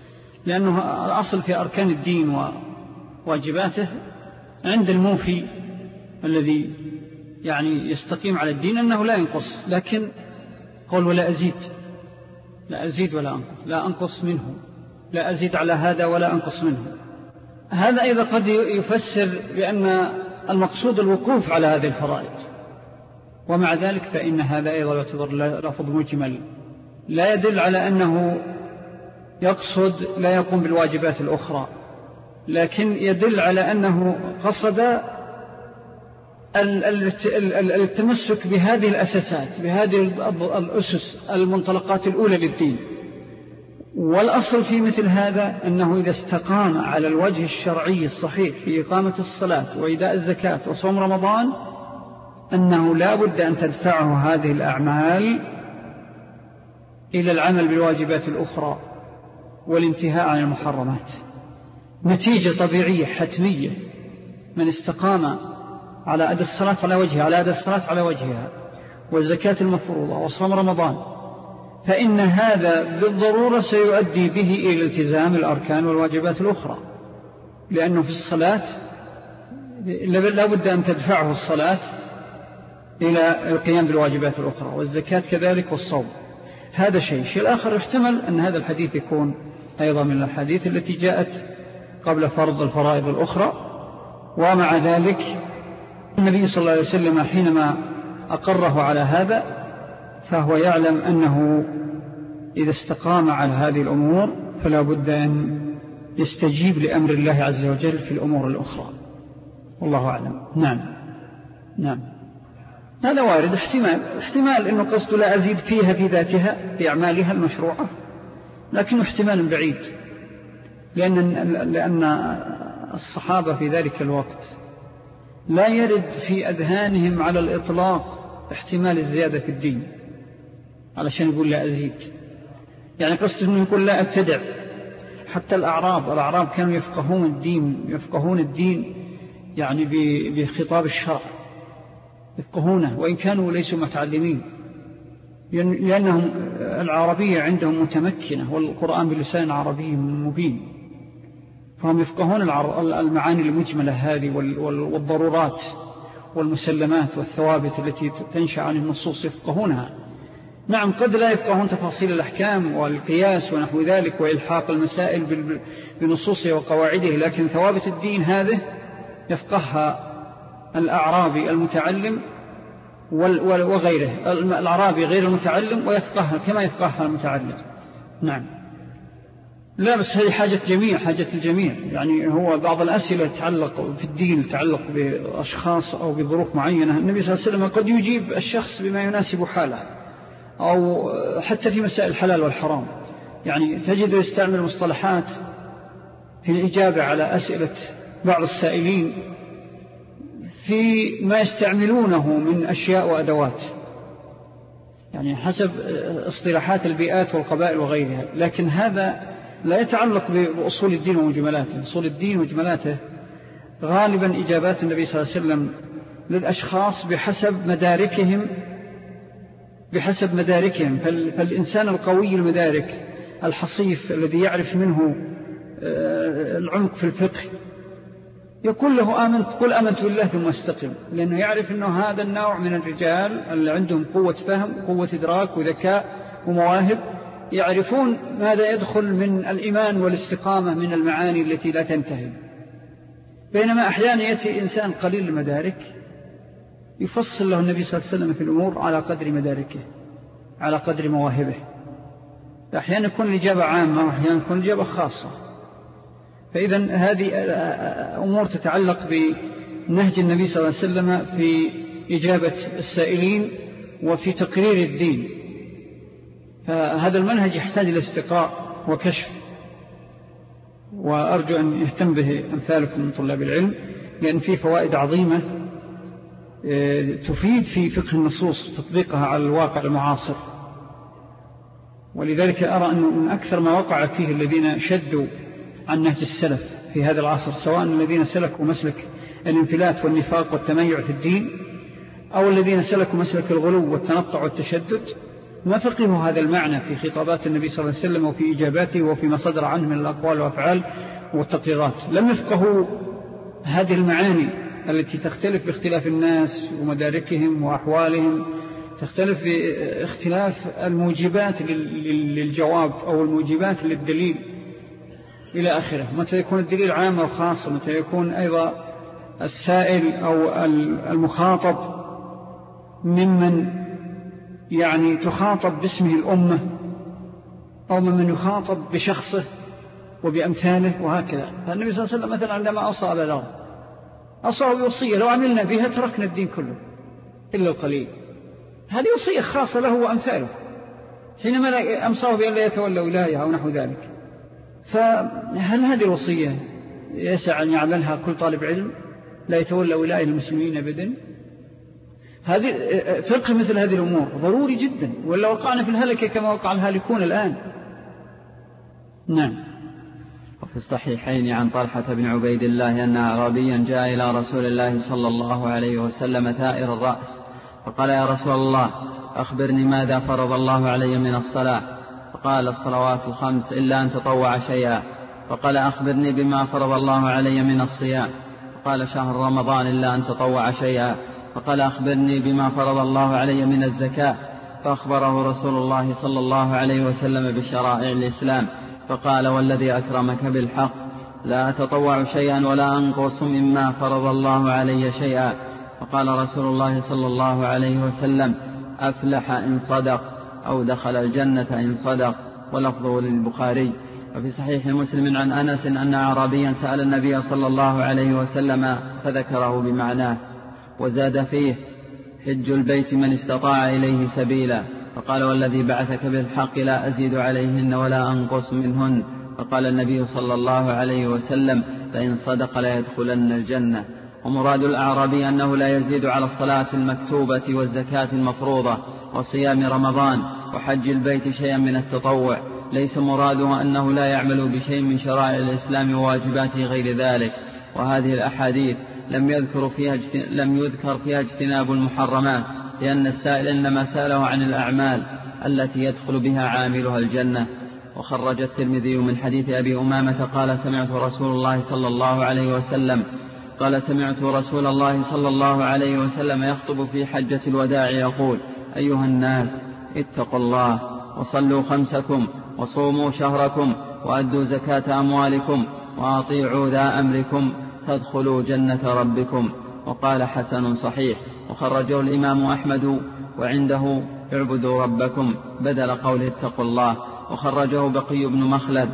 لأنه الأصل في أركان الدين وواجباته عند الموفي الذي يعني يستقيم على الدين أنه لا ينقص، لكن قول: ولا أزيد، لا أزيد ولا أنقص، لا أنقص منه، لا أزيد على هذا ولا أنقص منه. هذا أيضا قد يفسر بأن المقصود الوقوف على هذه الفرائض، ومع ذلك فإن هذا أيضا يعتبر لفظ مجمل لا يدل على أنه يقصد لا يقوم بالواجبات الأخرى، لكن يدل على أنه قصد التمسك بهذه الأساسات، بهذه الأسس، المنطلقات الأولى للدين. والأصل في مثل هذا أنه إذا استقام على الوجه الشرعي الصحيح في إقامة الصلاة وإيداء الزكاة وصوم رمضان أنه لا بد أن تدفعه هذه الأعمال إلى العمل بالواجبات الأخرى والانتهاء عن المحرمات. نتيجة طبيعية حتمية: من استقام على أداء الصلاة على وجهها على أداء الصلاة على وجهها والزكاة المفروضة وصوم رمضان، فإن هذا بالضرورة سيؤدي به إلى التزام الأركان والواجبات الأخرى، لأنه في الصلاة لا بد أن تدفعه الصلاة إلى القيام بالواجبات الأخرى، والزكاة كذلك والصوم. هذا شيء. الشيء الآخر يحتمل أن هذا الحديث يكون أيضا من الحديث التي جاءت قبل فرض الفرائض الأخرى. ومع ذلك النبي صلى الله عليه وسلم حينما أقره على هذا فهو يعلم أنه إذا استقام على هذه الأمور فلا بد أن يستجيب لأمر الله عز وجل في الأمور الأخرى، والله أعلم. نعم نعم هذا وارد. احتمال احتمال أنه قصد لا أزيد فيها في ذاتها بأعمالها المشروعة، لكن احتمال بعيد، لأن, لأن الصحابة في ذلك الوقت لا يرد في أذهانهم على الإطلاق احتمال الزيادة في الدين علشان يقول لا أزيد. يعني قصد أنه يقول لا أبتدع. حتى الأعراب الأعراب كانوا يفقهون الدين يفقهون الدين يعني بخطاب الشرع، يفقهونه وإن كانوا ليسوا متعلمين، لأنهم العربية عندهم متمكنة والقرآن بلسان عربي مبين، فهم يفقهون المعاني المجملة هذه والضرورات والمسلمات والثوابت التي تنشأ عن النصوص، يفقهونها. نعم قد لا يفقهون تفاصيل الأحكام والقياس ونحو ذلك وإلحاق المسائل بنصوصه وقواعده، لكن ثوابت الدين هذه يفقهها الأعرابي المتعلم وغيره، الأعرابي غير المتعلم ويفقهها كما يفقهها المتعلم. نعم. لا بس هذه حاجة جميع، حاجة الجميع. يعني هو بعض الأسئلة تتعلق في الدين، تتعلق بأشخاص أو بظروف معينة، النبي صلى الله عليه وسلم قد يجيب الشخص بما يناسب حاله، أو حتى في مسائل الحلال والحرام. يعني تجد يستعمل مصطلحات في الإجابة على أسئلة بعض السائلين في ما يستعملونه من أشياء وأدوات، يعني حسب اصطلاحات البيئات والقبائل وغيرها، لكن هذا لا يتعلق بأصول الدين ومجملاته. أصول الدين ومجملاته غالبا إجابات النبي صلى الله عليه وسلم للأشخاص بحسب مداركهم بحسب مداركهم فالإنسان القوي المدارك الحصيف الذي يعرف منه العمق في الفقه يقول له آمنت، قل آمنت بالله ثم استقم، لأنه يعرف أنه هذا النوع من الرجال اللي عندهم قوة فهم، قوة إدراك وذكاء ومواهب، يعرفون ماذا يدخل من الإيمان والاستقامة من المعاني التي لا تنتهي. بينما أحيانا يأتي إنسان قليل المدارك يفصل له النبي صلى الله عليه وسلم في الأمور على قدر مداركه، على قدر مواهبه. أحيانا يكون الإجابة عامة وأحيانا يكون الإجابة خاصة. فإذا هذه أمور تتعلق بنهج النبي صلى الله عليه وسلم في إجابة السائلين وفي تقرير الدين. فهذا المنهج يحتاج إلى استقراء وكشف، وأرجو أن يهتم به أمثالكم من طلاب العلم، لأن فيه فوائد عظيمة تفيد في فقه النصوص تطبيقها على الواقع المعاصر. ولذلك أرى أنه من أكثر ما وقع فيه الذين شدوا عن نهج السلف في هذا العصر، سواء الذين سلكوا مسلك الانفلات والنفاق والتميع في الدين، أو الذين سلكوا مسلك الغلو والتنطع والتشدد، ما فقهوا هذا المعنى في خطابات النبي صلى الله عليه وسلم وفي إجاباته وفيما صدر عنه من الأقوال والأفعال والتقريرات. لم يفقهوا هذه المعاني التي تختلف باختلاف الناس ومداركهم وأحوالهم، تختلف باختلاف الموجبات للجواب أو الموجبات للدليل إلى آخره. متى يكون الدليل عام أو خاص، متى يكون أيضا السائل أو المخاطب ممن يعني تخاطب باسمه الأمة، أو ممن يخاطب بشخصه وبأمثاله وهكذا. فالنبي صلى الله عليه وسلم مثلا عندما أوصى على الأرض أوصى بوصية لو عملنا بها تركنا الدين كله إلا القليل. هذه وصية خاصة له وأمثاله، حينما أمصاه بأن لا يتولى ولاية أو نحو ذلك. فهل هذه الوصية يسع أن يعملها كل طالب علم لا يتولى ولاية المسلمين أبدا؟ هذه فقه مثل هذه الأمور ضروري جدا، ولا وقعنا في الهلكة كما وقع الهالكون الآن. نعم. وفي الصحيحين عن طلحة بن عبيد الله أن أعرابيا جاء إلى رسول الله صلى الله عليه وسلم ثائر الرأس، فقال يا رسول الله أخبرني ماذا فرض الله علي من الصلاة؟ فقال الصلوات الخمس إلا أن تطوع شيئا. فقال أخبرني بما فرض الله علي من الصيام؟ فقال شهر رمضان إلا أن تطوع شيئا. فقال أخبرني بما فرض الله علي من الزكاة؟ فأخبره رسول الله صلى الله عليه وسلم بشرائع الإسلام، فقال والذي أكرمك بالحق لا أتطوع شيئا ولا أنقص مما فرض الله علي شيئا. فقال رسول الله صلى الله عليه وسلم أفلح إن صدق أو دخل الجنة إن صدق، ولفظه للبخاري. وفي صحيح مسلم عن أنس أن أعرابيا سأل النبي صلى الله عليه وسلم فذكره بمعناه، وزاد فيه حج البيت من استطاع إليه سبيلا. فقال والذي بعثك بالحق لا أزيد عليهن ولا أنقص منهن. فقال النبي صلى الله عليه وسلم فإن صدق لا يدخلن الجنة. ومراد الأعرابي أنه لا يزيد على الصلاة المكتوبة والزكاة المفروضة وصيام رمضان وحج البيت شيئا من التطوع، ليس مراده أنه لا يعمل بشيء من شرائع الإسلام وواجباته غير ذلك. وهذه الأحاديث لم يذكر فيها لم يذكر فيها اجتناب المحرمات، لأن السائل إنما سأله عن الأعمال التي يدخل بها عاملها الجنة. وخرج الترمذي من حديث أبي أمامة قال سمعت رسول الله صلى الله عليه وسلم قال سمعت رسول الله صلى الله عليه وسلم يخطب في حجة الوداع يقول أيها الناس اتقوا الله وصلوا خمسكم وصوموا شهركم وأدوا زكاة أموالكم وأطيعوا ذا أمركم تدخلوا جنة ربكم. وقال حسن صحيح، وخرجه الإمام أحمد وعنده اعبدوا ربكم بدل قوله اتقوا الله. وخرجه بقي بن مخلد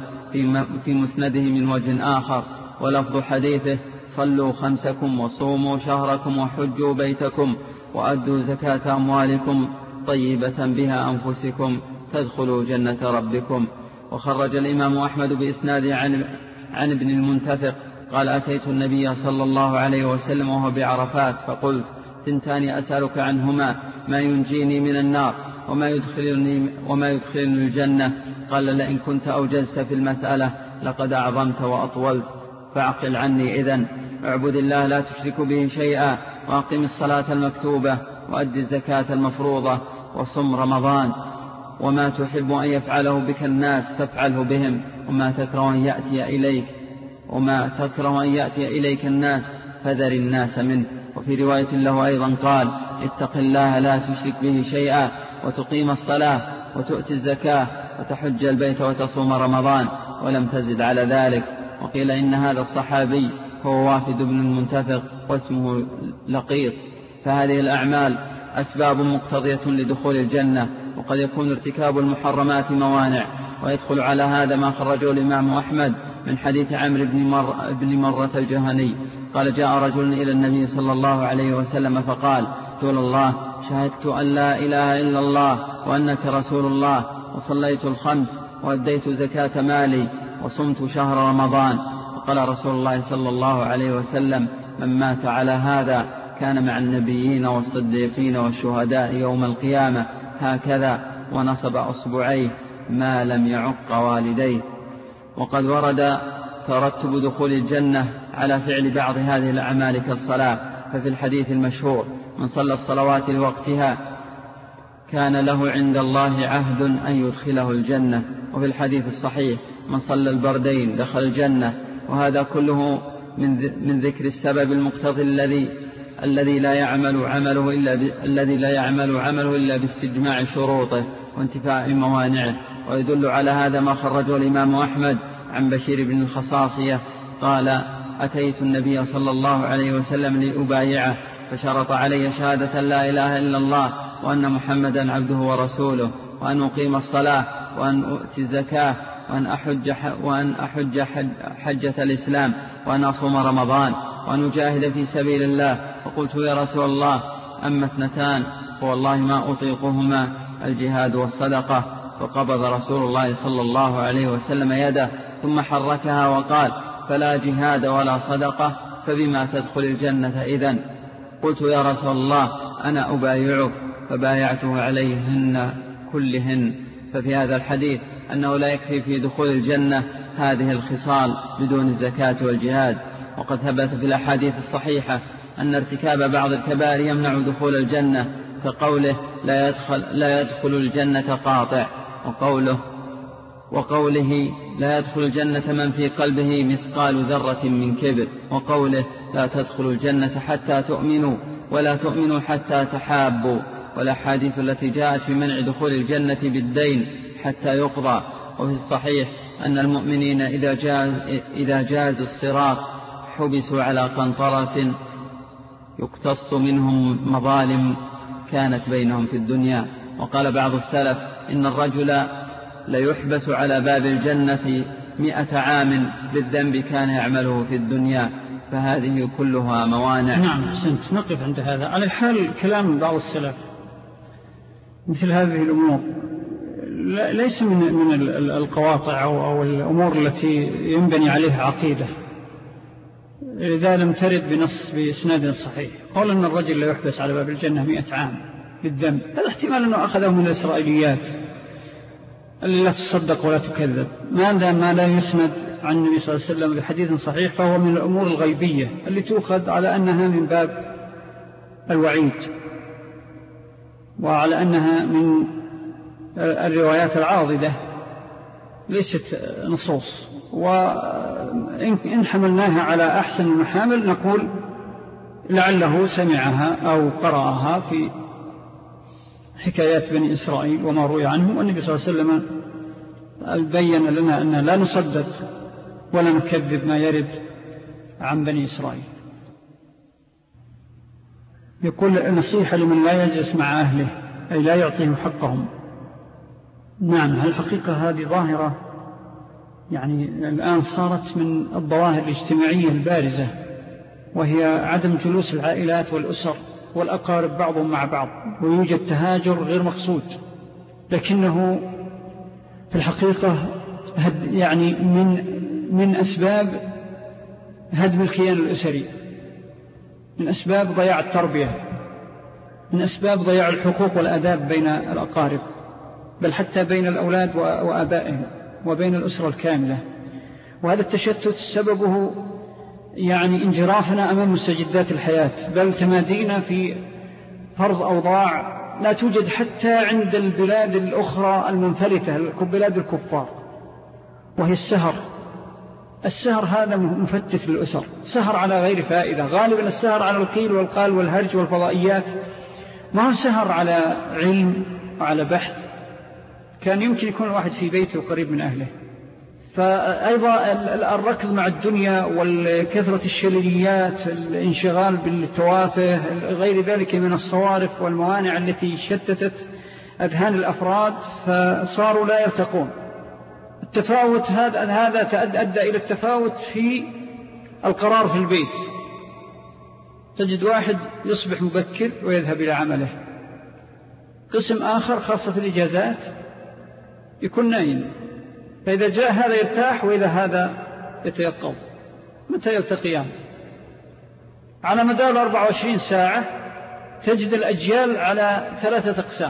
في مسنده من وجه آخر، ولفظ حديثه صلوا خمسكم وصوموا شهركم وحجوا بيتكم وأدوا زكاة أموالكم طيبة بها أنفسكم تدخلوا جنة ربكم. وخرج الإمام أحمد بإسناد عن, عن ابن المنتفق قال أتيت النبي صلى الله عليه وسلم وهو بعرفات فقلت ثنتان أسألك عنهما ما ينجيني من النار وما يدخلني, وما يدخلني الجنة. قال لئن كنت أوجزت في المسألة لقد أعظمت وأطولت، فاعقل عني إذن. اعبد الله لا تشرك به شيئا، وأقم الصلاة المكتوبة، وأد الزكاة المفروضة، وصم رمضان. وما تحب أن يفعله بك الناس فافعله بهم، وما تكره أن يأتي إليك وما تكره أن يأتي إليك الناس فذر الناس منه. وفي رواية له أيضا قال اتق الله لا تشرك به شيئا، وتقيم الصلاة، وتؤتي الزكاة، وتحج البيت، وتصوم رمضان، ولم تزد على ذلك. وقيل إن هذا الصحابي هو وافد بن المنتفق واسمه لقيط. فهذه الأعمال أسباب مقتضية لدخول الجنة، وقد يكون ارتكاب المحرمات موانع. ويدخل على هذا ما خرجه الإمام أحمد من حديث عمرو بن, مر... بن مرة الجهني قال جاء رجل إلى النبي صلى الله عليه وسلم فقال رسول الله شهدت أن لا إله إلا الله وأنك رسول الله، وصليت الخمس، وأديت زكاة مالي، وصمت شهر رمضان. وقال رسول الله صلى الله عليه وسلم من مات على هذا كان مع النبيين والصديقين والشهداء يوم القيامة هكذا، ونصب أصبعيه ما لم يعق والديه. وقد ورد ترتب دخول الجنة على فعل بعض هذه الأعمال كالصلاة، ففي الحديث المشهور من صلى الصلوات لوقتها كان له عند الله عهد أن يدخله الجنة. وفي الحديث الصحيح من صلى البردين دخل الجنة. وهذا كله من ذكر السبب المقتضي الذي الذي لا يعمل عمله إلا الذي لا يعمل عمله إلا باستجماع شروطه وانتفاء موانعه. ويدل على هذا ما خرجه الإمام أحمد عن بشير بن الخصاصية قال أتيت النبي صلى الله عليه وسلم لأبايعه فشرط علي شهادة لا إله إلا الله وأن محمدا عبده ورسوله، وأن أقيم الصلاة، وأن أؤتي الزكاة، وأن أحج, وأن أحج حج حجة الإسلام، وأن أصوم رمضان، وأن أجاهد في سبيل الله. فقلت يا رسول الله أما اثنتان فوالله ما أطيقهما الجهاد والصدقة. فقبض رسول الله صلى الله عليه وسلم يده ثم حركها وقال فلا جهاد ولا صدقة فبما تدخل الجنة إذن؟ قلت يا رسول الله أنا أبايعك، فبايعته عليهن كلهن. ففي هذا الحديث أنه لا يكفي في دخول الجنة هذه الخصال بدون الزكاة والجهاد. وقد ثبت في الأحاديث الصحيحة أن ارتكاب بعض الكبائر يمنع دخول الجنة، كقوله لا يدخل, لا يدخل الجنة قاطع، وقوله, وقوله لا يدخل الجنة من في قلبه مثقال ذرة من كبر، وقوله لا تدخل الجنة حتى تؤمنوا ولا تؤمنوا حتى تحابوا. والأحاديث التي جاءت في منع دخول الجنة بالدين حتى يقضى. وفي الصحيح أن المؤمنين إذا جاز, إذا جاز الصراط حبسوا على قنطرة يقتص منهم مظالم كانت بينهم في الدنيا. وقال بعض السلف إن الرجل ليحبس على باب الجنة مئة عام بالذنب كان يعمله في الدنيا. فهذه كلها موانع. نعم حسنت، نقف عند هذا. على حال كلام بعض السلف مثل هذه الأمور ليس من من القواطع أو الأمور التي ينبني عليها عقيدة إذا لم ترد بنص بإسناد صحيح. قال أن الرجل لا يحبس على باب الجنة مئة عام بالذنب، هذا احتمال أنه أخذه من الإسرائيليات اللي لا تصدق ولا تكذب. ماذا ما لا يسند عن النبي صلى الله عليه وسلم بحديث صحيح فهو من الأمور الغيبية اللي تؤخذ على أنها من باب الوعيد، وعلى أنها من الروايات العاضدة ليست نصوص. وإن حملناها على أحسن المحامل نقول لعله سمعها أو قرأها في حكايات بني إسرائيل وما روي عنه، والنبي صلى الله عليه وسلم بين لنا أننا لا نصدق ولا نكذب ما يرد عن بني إسرائيل. يقول نصيحة لمن لا يجلس مع أهله أي لا يعطيهم حقهم. نعم، الحقيقة هذه ظاهرة يعني الآن صارت من الظواهر الاجتماعية البارزة، وهي عدم جلوس العائلات والأسر والأقارب بعضهم مع بعض، ويوجد تهاجر غير مقصود، لكنه في الحقيقة يعني من من أسباب هدم الكيان الأسري، من أسباب ضياع التربية، من أسباب ضياع الحقوق والآداب بين الأقارب، بل حتى بين الأولاد وآبائهم وبين الأسرة الكاملة. وهذا التشتت سببه يعني انجرافنا أمام مستجدات الحياة، بل تمادينا في فرض أوضاع لا توجد حتى عند البلاد الأخرى المنفلتة، بلاد الكفار، وهي السهر. السهر هذا مفتت للأسر، سهر على غير فائدة، غالبا السهر على القيل والقال والهرج والفضائيات، ما سهر على علم وعلى بحث. كان يمكن يكون الواحد في بيته قريب من أهله. فأيضا الركض مع الدنيا والكثرة الشلليات، الانشغال بالتوافه، غير ذلك من الصوارف والموانع التي شتتت أذهان الأفراد، فصاروا لا يرتقون. التفاوت هذا هذا أدى إلى التفاوت في القرار في البيت. تجد واحد يصبح مبكر ويذهب إلى عمله، قسم آخر خاصة في الإجازات يكون نايم، فإذا جاء هذا يرتاح وإذا هذا يتيقظ. متى يلتقيان؟ على مدار أربعة وعشرين ساعة تجد الأجيال على ثلاثة أقسام،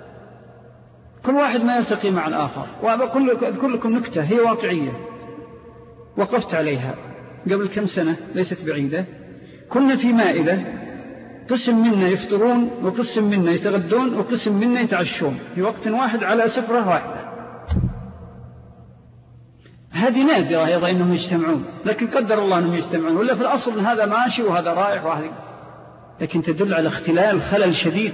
كل واحد ما يلتقي مع الآخر. وأذكر لكم نكتة هي واقعية وقفت عليها قبل كم سنة ليست بعيدة. كنا في مائدة، قسم منا يفطرون وقسم منا يتغدون وقسم منا يتعشون في وقت واحد على سفرة واحدة. هذه نادرة أيضا أنهم يجتمعون، لكن قدر الله أنهم يجتمعون، ولا في الأصل هذا ماشي وهذا رايح وهذا، لكن تدل على اختلال خلل شديد.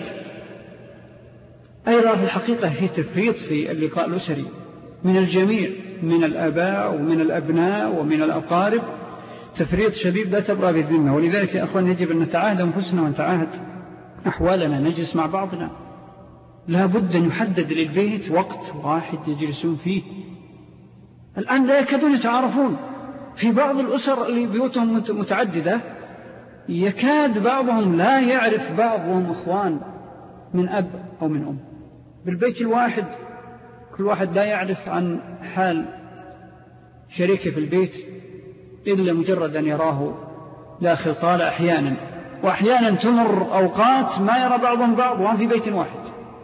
أيضا في الحقيقة في تفريط في اللقاء الأسري من الجميع، من الآباء ومن الأبناء ومن الأقارب، تفريط شديد لا تبرى بالذمة. ولذلك يا أخوان يجب أن نتعاهد أنفسنا ونتعاهد أحوالنا، نجلس مع بعضنا. لا بد أن يحدد للبيت وقت واحد يجلسون فيه. الآن لا يكادون يتعارفون. في بعض الأسر اللي بيوتهم متعددة يكاد بعضهم لا يعرف بعضهم أخوان من أب أو من أم. بالبيت الواحد كل واحد لا يعرف عن حال شريكه في البيت إلا مجرد أن يراه داخل طالع أحيانا، وأحيانا تمر أوقات ما يرى بعضهم بعض وهم في بيت واحد.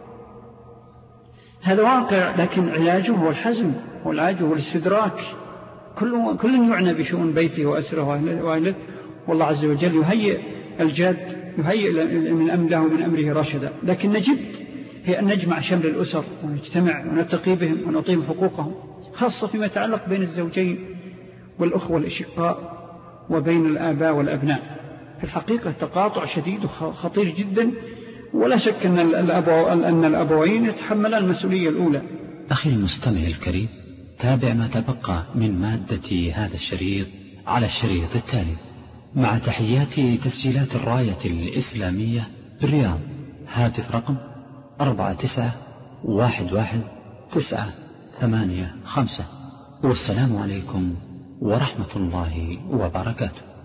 هذا واقع، لكن علاجه هو الحزم، والعلاج هو الاستدراك. كل كل يعنى بشؤون بيته وأسره وأهله، والله عز وجل يهيئ الجاد، يهيئ من أمر له من أمره رشدا. لكن نجد هي أن نجمع شمل الأسر ونجتمع ونلتقي بهم ونعطيهم حقوقهم، خاصة فيما يتعلق بين الزوجين والأخوة والأشقاء وبين الآباء والأبناء. في الحقيقة تقاطع شديد وخطير جدا، ولا شك أن أن الأبوين يتحملان المسؤولية الأولى. أخي المستمع الكريم، تابع ما تبقى من مادة هذا الشريط على الشريط التالي، مع تحيات تسجيلات الراية الإسلامية بالرياض. هاتف رقم أربعة تسعة واحد واحد تسعة ثمانية خمسة. والسلام عليكم ورحمة الله وبركاته.